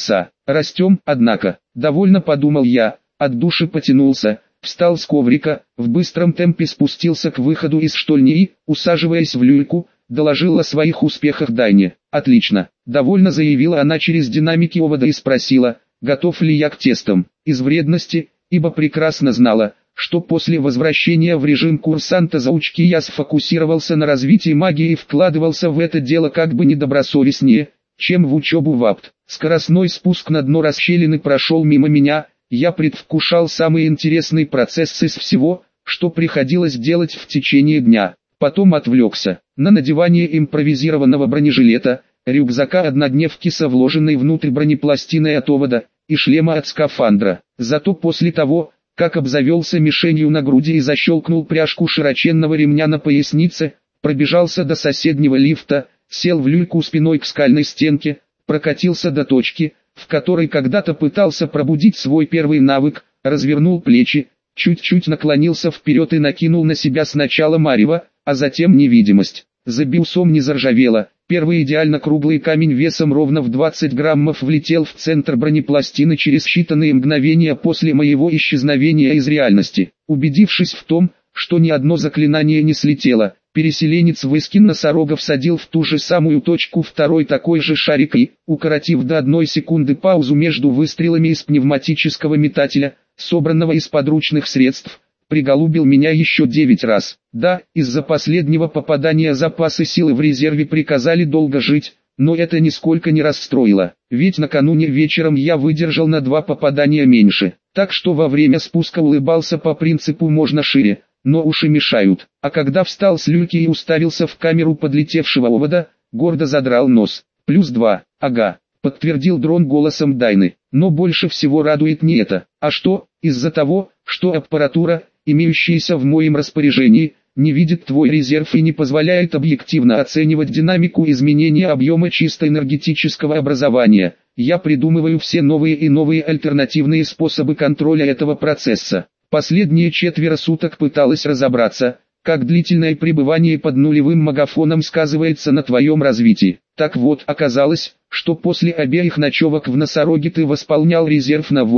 Растем, однако. Довольно подумал я, от души потянулся, встал с коврика, в быстром темпе спустился к выходу из штольни и, усаживаясь в люльку, доложил о своих успехах Дайне. «Отлично», — довольно заявила она через динамики овода и спросила, готов ли я к тестам. Из вредности, ибо прекрасно знала, что после возвращения в режим курсанта-заучки я сфокусировался на развитии магии и вкладывался в это дело как бы недобросовестнее, чем в учебу в АПТ. Скоростной спуск на дно расщелины прошел мимо меня, я предвкушал самые интересные процессы из всего, что приходилось делать в течение дня. Потом отвлекся на надевание импровизированного бронежилета, рюкзака однодневки со вложенной внутрь бронепластиной от овода и шлема от скафандра. Зато после того, как обзавелся мишенью на груди и защелкнул пряжку широченного ремня на пояснице, пробежался до соседнего лифта, сел в люльку спиной к скальной стенке, прокатился до точки, в которой когда-то пытался пробудить свой первый навык, развернул плечи, чуть-чуть наклонился вперед и накинул на себя сначала марево, а затем невидимость. За биусом не заржавело, первый идеально круглый камень весом ровно в 20 граммов влетел в центр бронепластины через считанные мгновения после моего исчезновения из реальности. Убедившись в том, что ни одно заклинание не слетело, переселенец Выскин носорога всадил в ту же самую точку второй такой же шарик и, укоротив до 1 секунды паузу между выстрелами из пневматического метателя, собранного из подручных средств, приголубил меня еще 9 раз. Да, из-за последнего попадания запасы силы в резерве приказали долго жить, но это нисколько не расстроило, ведь накануне вечером я выдержал на 2 попадания меньше, так что во время спуска улыбался по принципу «можно шире», но уши мешают. А когда встал с люльки и уставился в камеру подлетевшего овода, гордо задрал нос. +2, ага, подтвердил дрон голосом Дайны. Но больше всего радует не это, а что, из-за того, что аппаратура, имеющаяся в моем распоряжении, не видит твой резерв и не позволяет объективно оценивать динамику изменения объема чисто энергетического образования, я придумываю все новые и новые альтернативные способы контроля этого процесса. Последние 4 суток пыталась разобраться, как длительное пребывание под нулевым магафоном сказывается на твоем развитии. Так вот, оказалось, что после обеих ночевок в носороге ты восполнял резерв на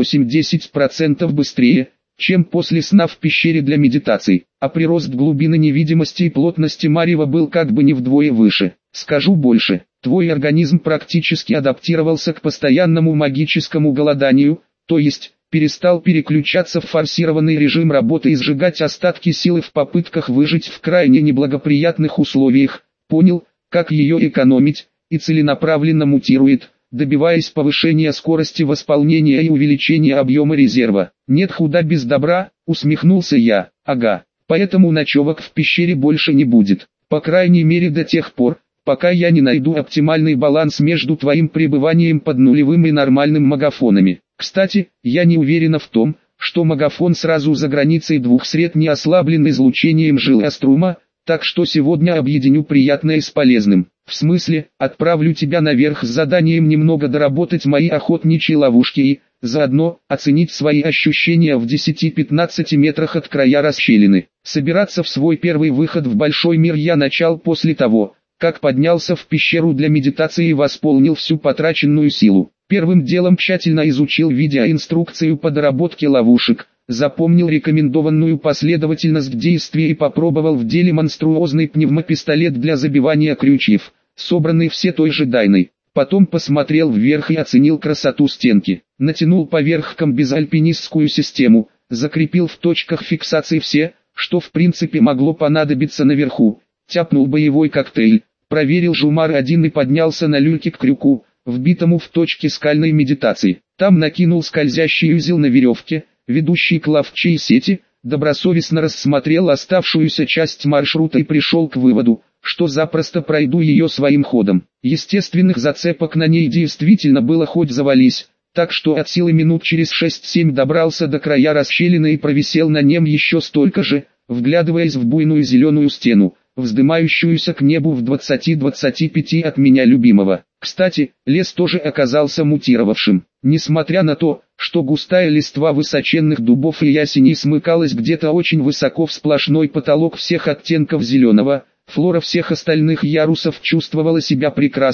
8-10% быстрее, чем после сна в пещере для медитаций, а прирост глубины невидимости и плотности марева был как бы не вдвое выше. Скажу больше, твой организм практически адаптировался к постоянному магическому голоданию, то есть перестал переключаться в форсированный режим работы и сжигать остатки силы в попытках выжить в крайне неблагоприятных условиях, понял, как ее экономить, и целенаправленно мутирует, добиваясь повышения скорости восполнения и увеличения объема резерва. Нет худа без добра, усмехнулся я, ага, поэтому ночевок в пещере больше не будет, по крайней мере до тех пор, пока я не найду оптимальный баланс между твоим пребыванием под нулевым и нормальным магафонами. Кстати, я не уверена в том, что магафон сразу за границей 2 сред не ослаблен излучением жилострума, так что сегодня объединю приятное с полезным. В смысле, отправлю тебя наверх с заданием немного доработать мои охотничьи ловушки и, заодно, оценить свои ощущения в 10-15 метрах от края расщелины. Собираться в свой первый выход в большой мир я начал после того, как поднялся в пещеру для медитации и восполнил всю потраченную силу. Первым делом тщательно изучил видеоинструкцию по доработке ловушек, запомнил рекомендованную последовательность действий и попробовал в деле монструозный пневмопистолет для забивания крючьев, собранный все той же Дайной. Потом посмотрел вверх и оценил красоту стенки. Натянул поверх комбезальпинистскую систему, закрепил в точках фиксации все, что в принципе могло понадобиться наверху. Тяпнул боевой коктейль, проверил Жумар-1 и поднялся на люльке к крюку, вбитому в точке скальной медитации. Там накинул скользящий узел на веревке, ведущий к ловчей сети, добросовестно рассмотрел оставшуюся часть маршрута и пришел к выводу, что запросто пройду ее своим ходом. Естественных зацепок на ней действительно было хоть завались, так что от силы минут через 6-7 добрался до края расщелины и провисел на нем еще столько же, вглядываясь в буйную зеленую стену, вздымающуюся к небу в 20-25 от меня любимого. Кстати, лес тоже оказался мутировавшим. Несмотря на то, что густая листва высоченных дубов и ясеней смыкалась где-то очень высоко в сплошной потолок всех оттенков зеленого, флора всех остальных ярусов чувствовала себя прекрасно,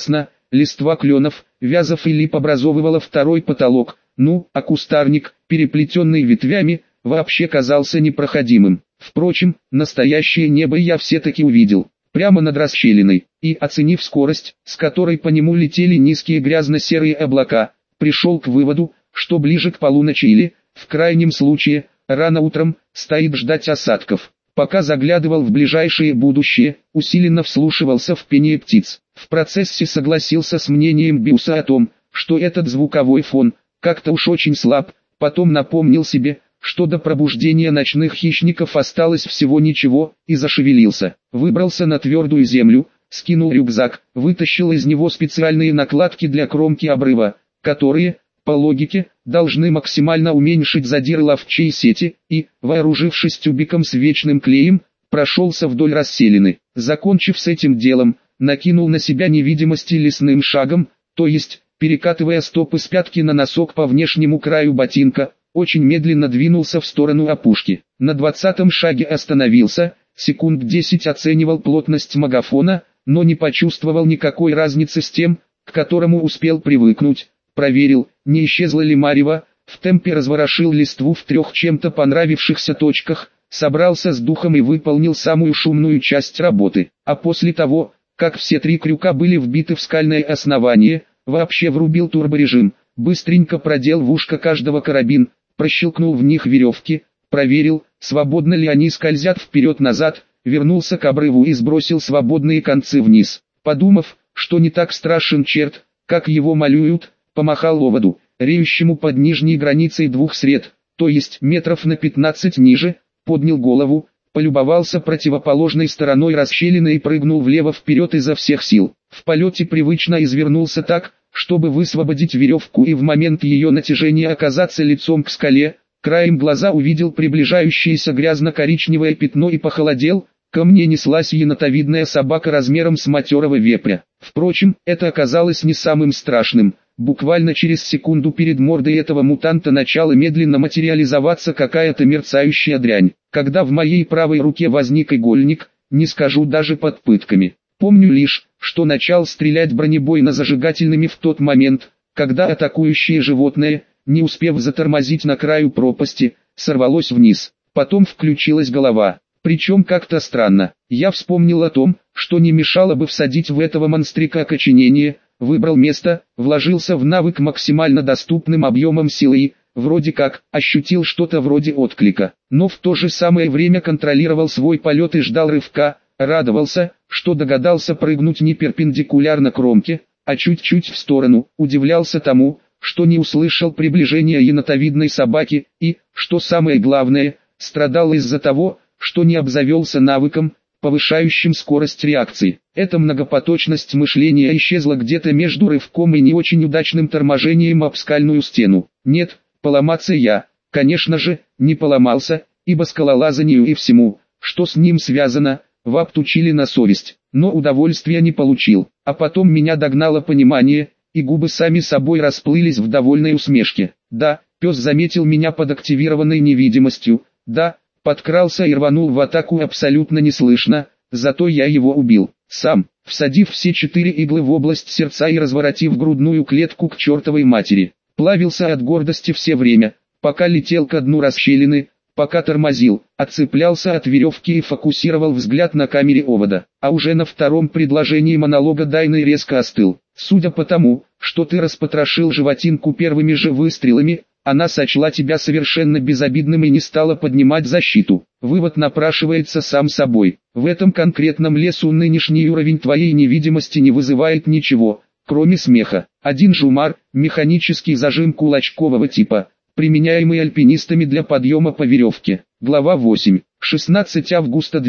листва кленов, вязов и лип образовывала второй потолок, а кустарник, переплетенный ветвями, вообще казался непроходимым. Впрочем, настоящее небо я все-таки увидел, прямо над расщелиной, и, оценив скорость, с которой по нему летели низкие грязно-серые облака, пришел к выводу, что ближе к полуночи или, в крайнем случае, рано утром, стоит ждать осадков. Пока заглядывал в ближайшее будущее, усиленно вслушивался в пение птиц. В процессе согласился с мнением Биуса о том, что этот звуковой фон, как-то уж очень слаб, потом напомнил себе, что до пробуждения ночных хищников осталось всего ничего, и зашевелился. Выбрался на твердую землю, скинул рюкзак, вытащил из него специальные накладки для кромки обрыва, которые, по логике, должны максимально уменьшить задиры ловчей сети, и, вооружившись тюбиком с вечным клеем, прошелся вдоль расселины. Закончив с этим делом, накинул на себя невидимости лесным шагом, то есть, перекатывая стопы с пятки на носок по внешнему краю ботинка, очень медленно двинулся в сторону опушки. На 20-м шаге остановился, секунд 10 оценивал плотность магафона, но не почувствовал никакой разницы с тем, к которому успел привыкнуть. Проверил, не исчезла ли марево, в темпе разворошил листву в 3 чем-то понравившихся точках, собрался с духом и выполнил самую шумную часть работы. А после того, как все 3 крюка были вбиты в скальное основание, вообще врубил турборежим, быстренько продел в ушко каждого карабин, прощелкнул в них веревки, проверил, свободно ли они скользят вперед-назад, вернулся к обрыву и сбросил свободные концы вниз. Подумав, что не так страшен черт, как его малюют, помахал оводу, реющему под нижней границей 2 сред, то есть метров на 15 ниже, поднял голову, полюбовался противоположной стороной расщелины и прыгнул влево-вперед изо всех сил. В полете привычно извернулся так, чтобы высвободить веревку и в момент ее натяжения оказаться лицом к скале. Краем глаза увидел приближающееся грязно-коричневое пятно и похолодел. Ко мне неслась енотовидная собака размером с матерого вепря. Впрочем, это оказалось не самым страшным. Буквально через секунду перед мордой этого мутанта начала медленно материализоваться какая-то мерцающая дрянь. Когда в моей правой руке возник игольник, не скажу даже под пытками. Помню лишь, что начал стрелять бронебойно-зажигательными в тот момент, когда атакующее животное, не успев затормозить на краю пропасти, сорвалось вниз. Потом включилась голова. Причем как-то странно. Я вспомнил о том, что не мешало бы всадить в этого монстрика окоченение, выбрал место, вложился в навык максимально доступным объемом силы и, вроде как, ощутил что-то вроде отклика. Но в то же самое время контролировал свой полет и ждал рывка, радовался, что догадался прыгнуть не перпендикулярно кромке, а чуть-чуть в сторону, удивлялся тому, что не услышал приближения енотовидной собаки, и, что самое главное, страдал из-за того, что не обзавелся навыком, повышающим скорость реакции. Эта многопоточность мышления исчезла где-то между рывком и не очень удачным торможением об скальную стену. Нет, поломаться я, конечно же, не поломался, ибо скалолазанию и всему, что с ним связано, воптучили на совесть, но удовольствия не получил. А потом меня догнало понимание, и губы сами собой расплылись в довольной усмешке. Да, пес заметил меня под активированной невидимостью, да, подкрался и рванул в атаку абсолютно неслышно, зато я его убил, сам, всадив все 4 иглы в область сердца и разворотив грудную клетку к чертовой матери. Плавился от гордости все время, пока летел ко дну расщелины, пока тормозил, отцеплялся от веревки и фокусировал взгляд на камере овода. А уже на втором предложении монолога Дайны резко остыл. Судя по тому, что ты распотрошил животинку первыми же выстрелами, она сочла тебя совершенно безобидным и не стала поднимать защиту. Вывод напрашивается сам собой. В этом конкретном лесу нынешний уровень твоей невидимости не вызывает ничего, кроме смеха. Один жумар, механический зажим кулачкового типа, применяемый альпинистами для подъема по веревке. Глава 8. 16 августа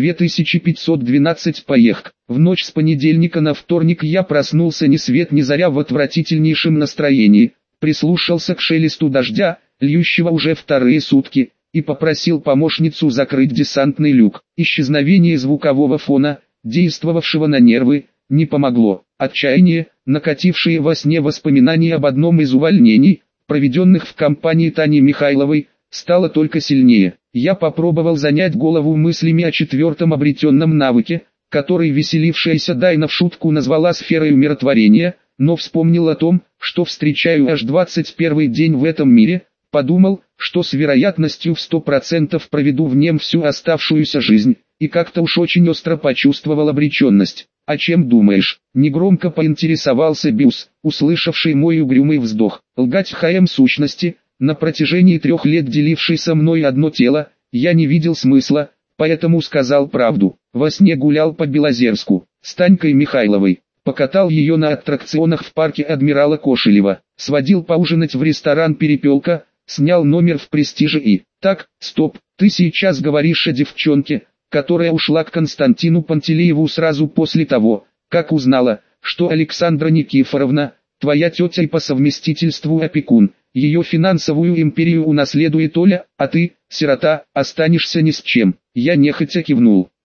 2512 поехк. В ночь с понедельника на вторник я проснулся ни свет ни заря в отвратительнейшем настроении. Прислушался к шелесту дождя, льющего уже вторые сутки, и попросил помощницу закрыть десантный люк. Исчезновение звукового фона, действовавшего на нервы, не помогло. Отчаяние, накатившее во сне воспоминания об одном из увольнений, проведенных в компании Тани Михайловой, стало только сильнее. Я попробовал занять голову мыслями о 4-м обретенном навыке, который веселившаяся Дайна в шутку назвала сферой умиротворения, но вспомнил о том, что встречаю аж 21-й день в этом мире, подумал, что с вероятностью в 100% проведу в нем всю оставшуюся жизнь, и как-то уж очень остро почувствовал обреченность. «О чем думаешь?» — негромко поинтересовался Бюс, услышавший мой угрюмый вздох. Лгать ХМ сущности, на протяжении 3 лет делившей со мной одно тело, я не видел смысла, поэтому сказал правду. Во сне гулял по Белозерску, с Танькой Михайловой, покатал ее на аттракционах в парке Адмирала Кошелева, сводил поужинать в ресторан «Перепелка», снял номер в «Престиже» и... Так, стоп, ты сейчас говоришь о девчонке, которая ушла к Константину Пантелееву сразу после того, как узнала, что Александра Никифоровна, твоя тетя и по совместительству опекун, ее финансовую империю унаследует Оля, а ты, сирота, останешься ни с чем. Я нехотя кивнул.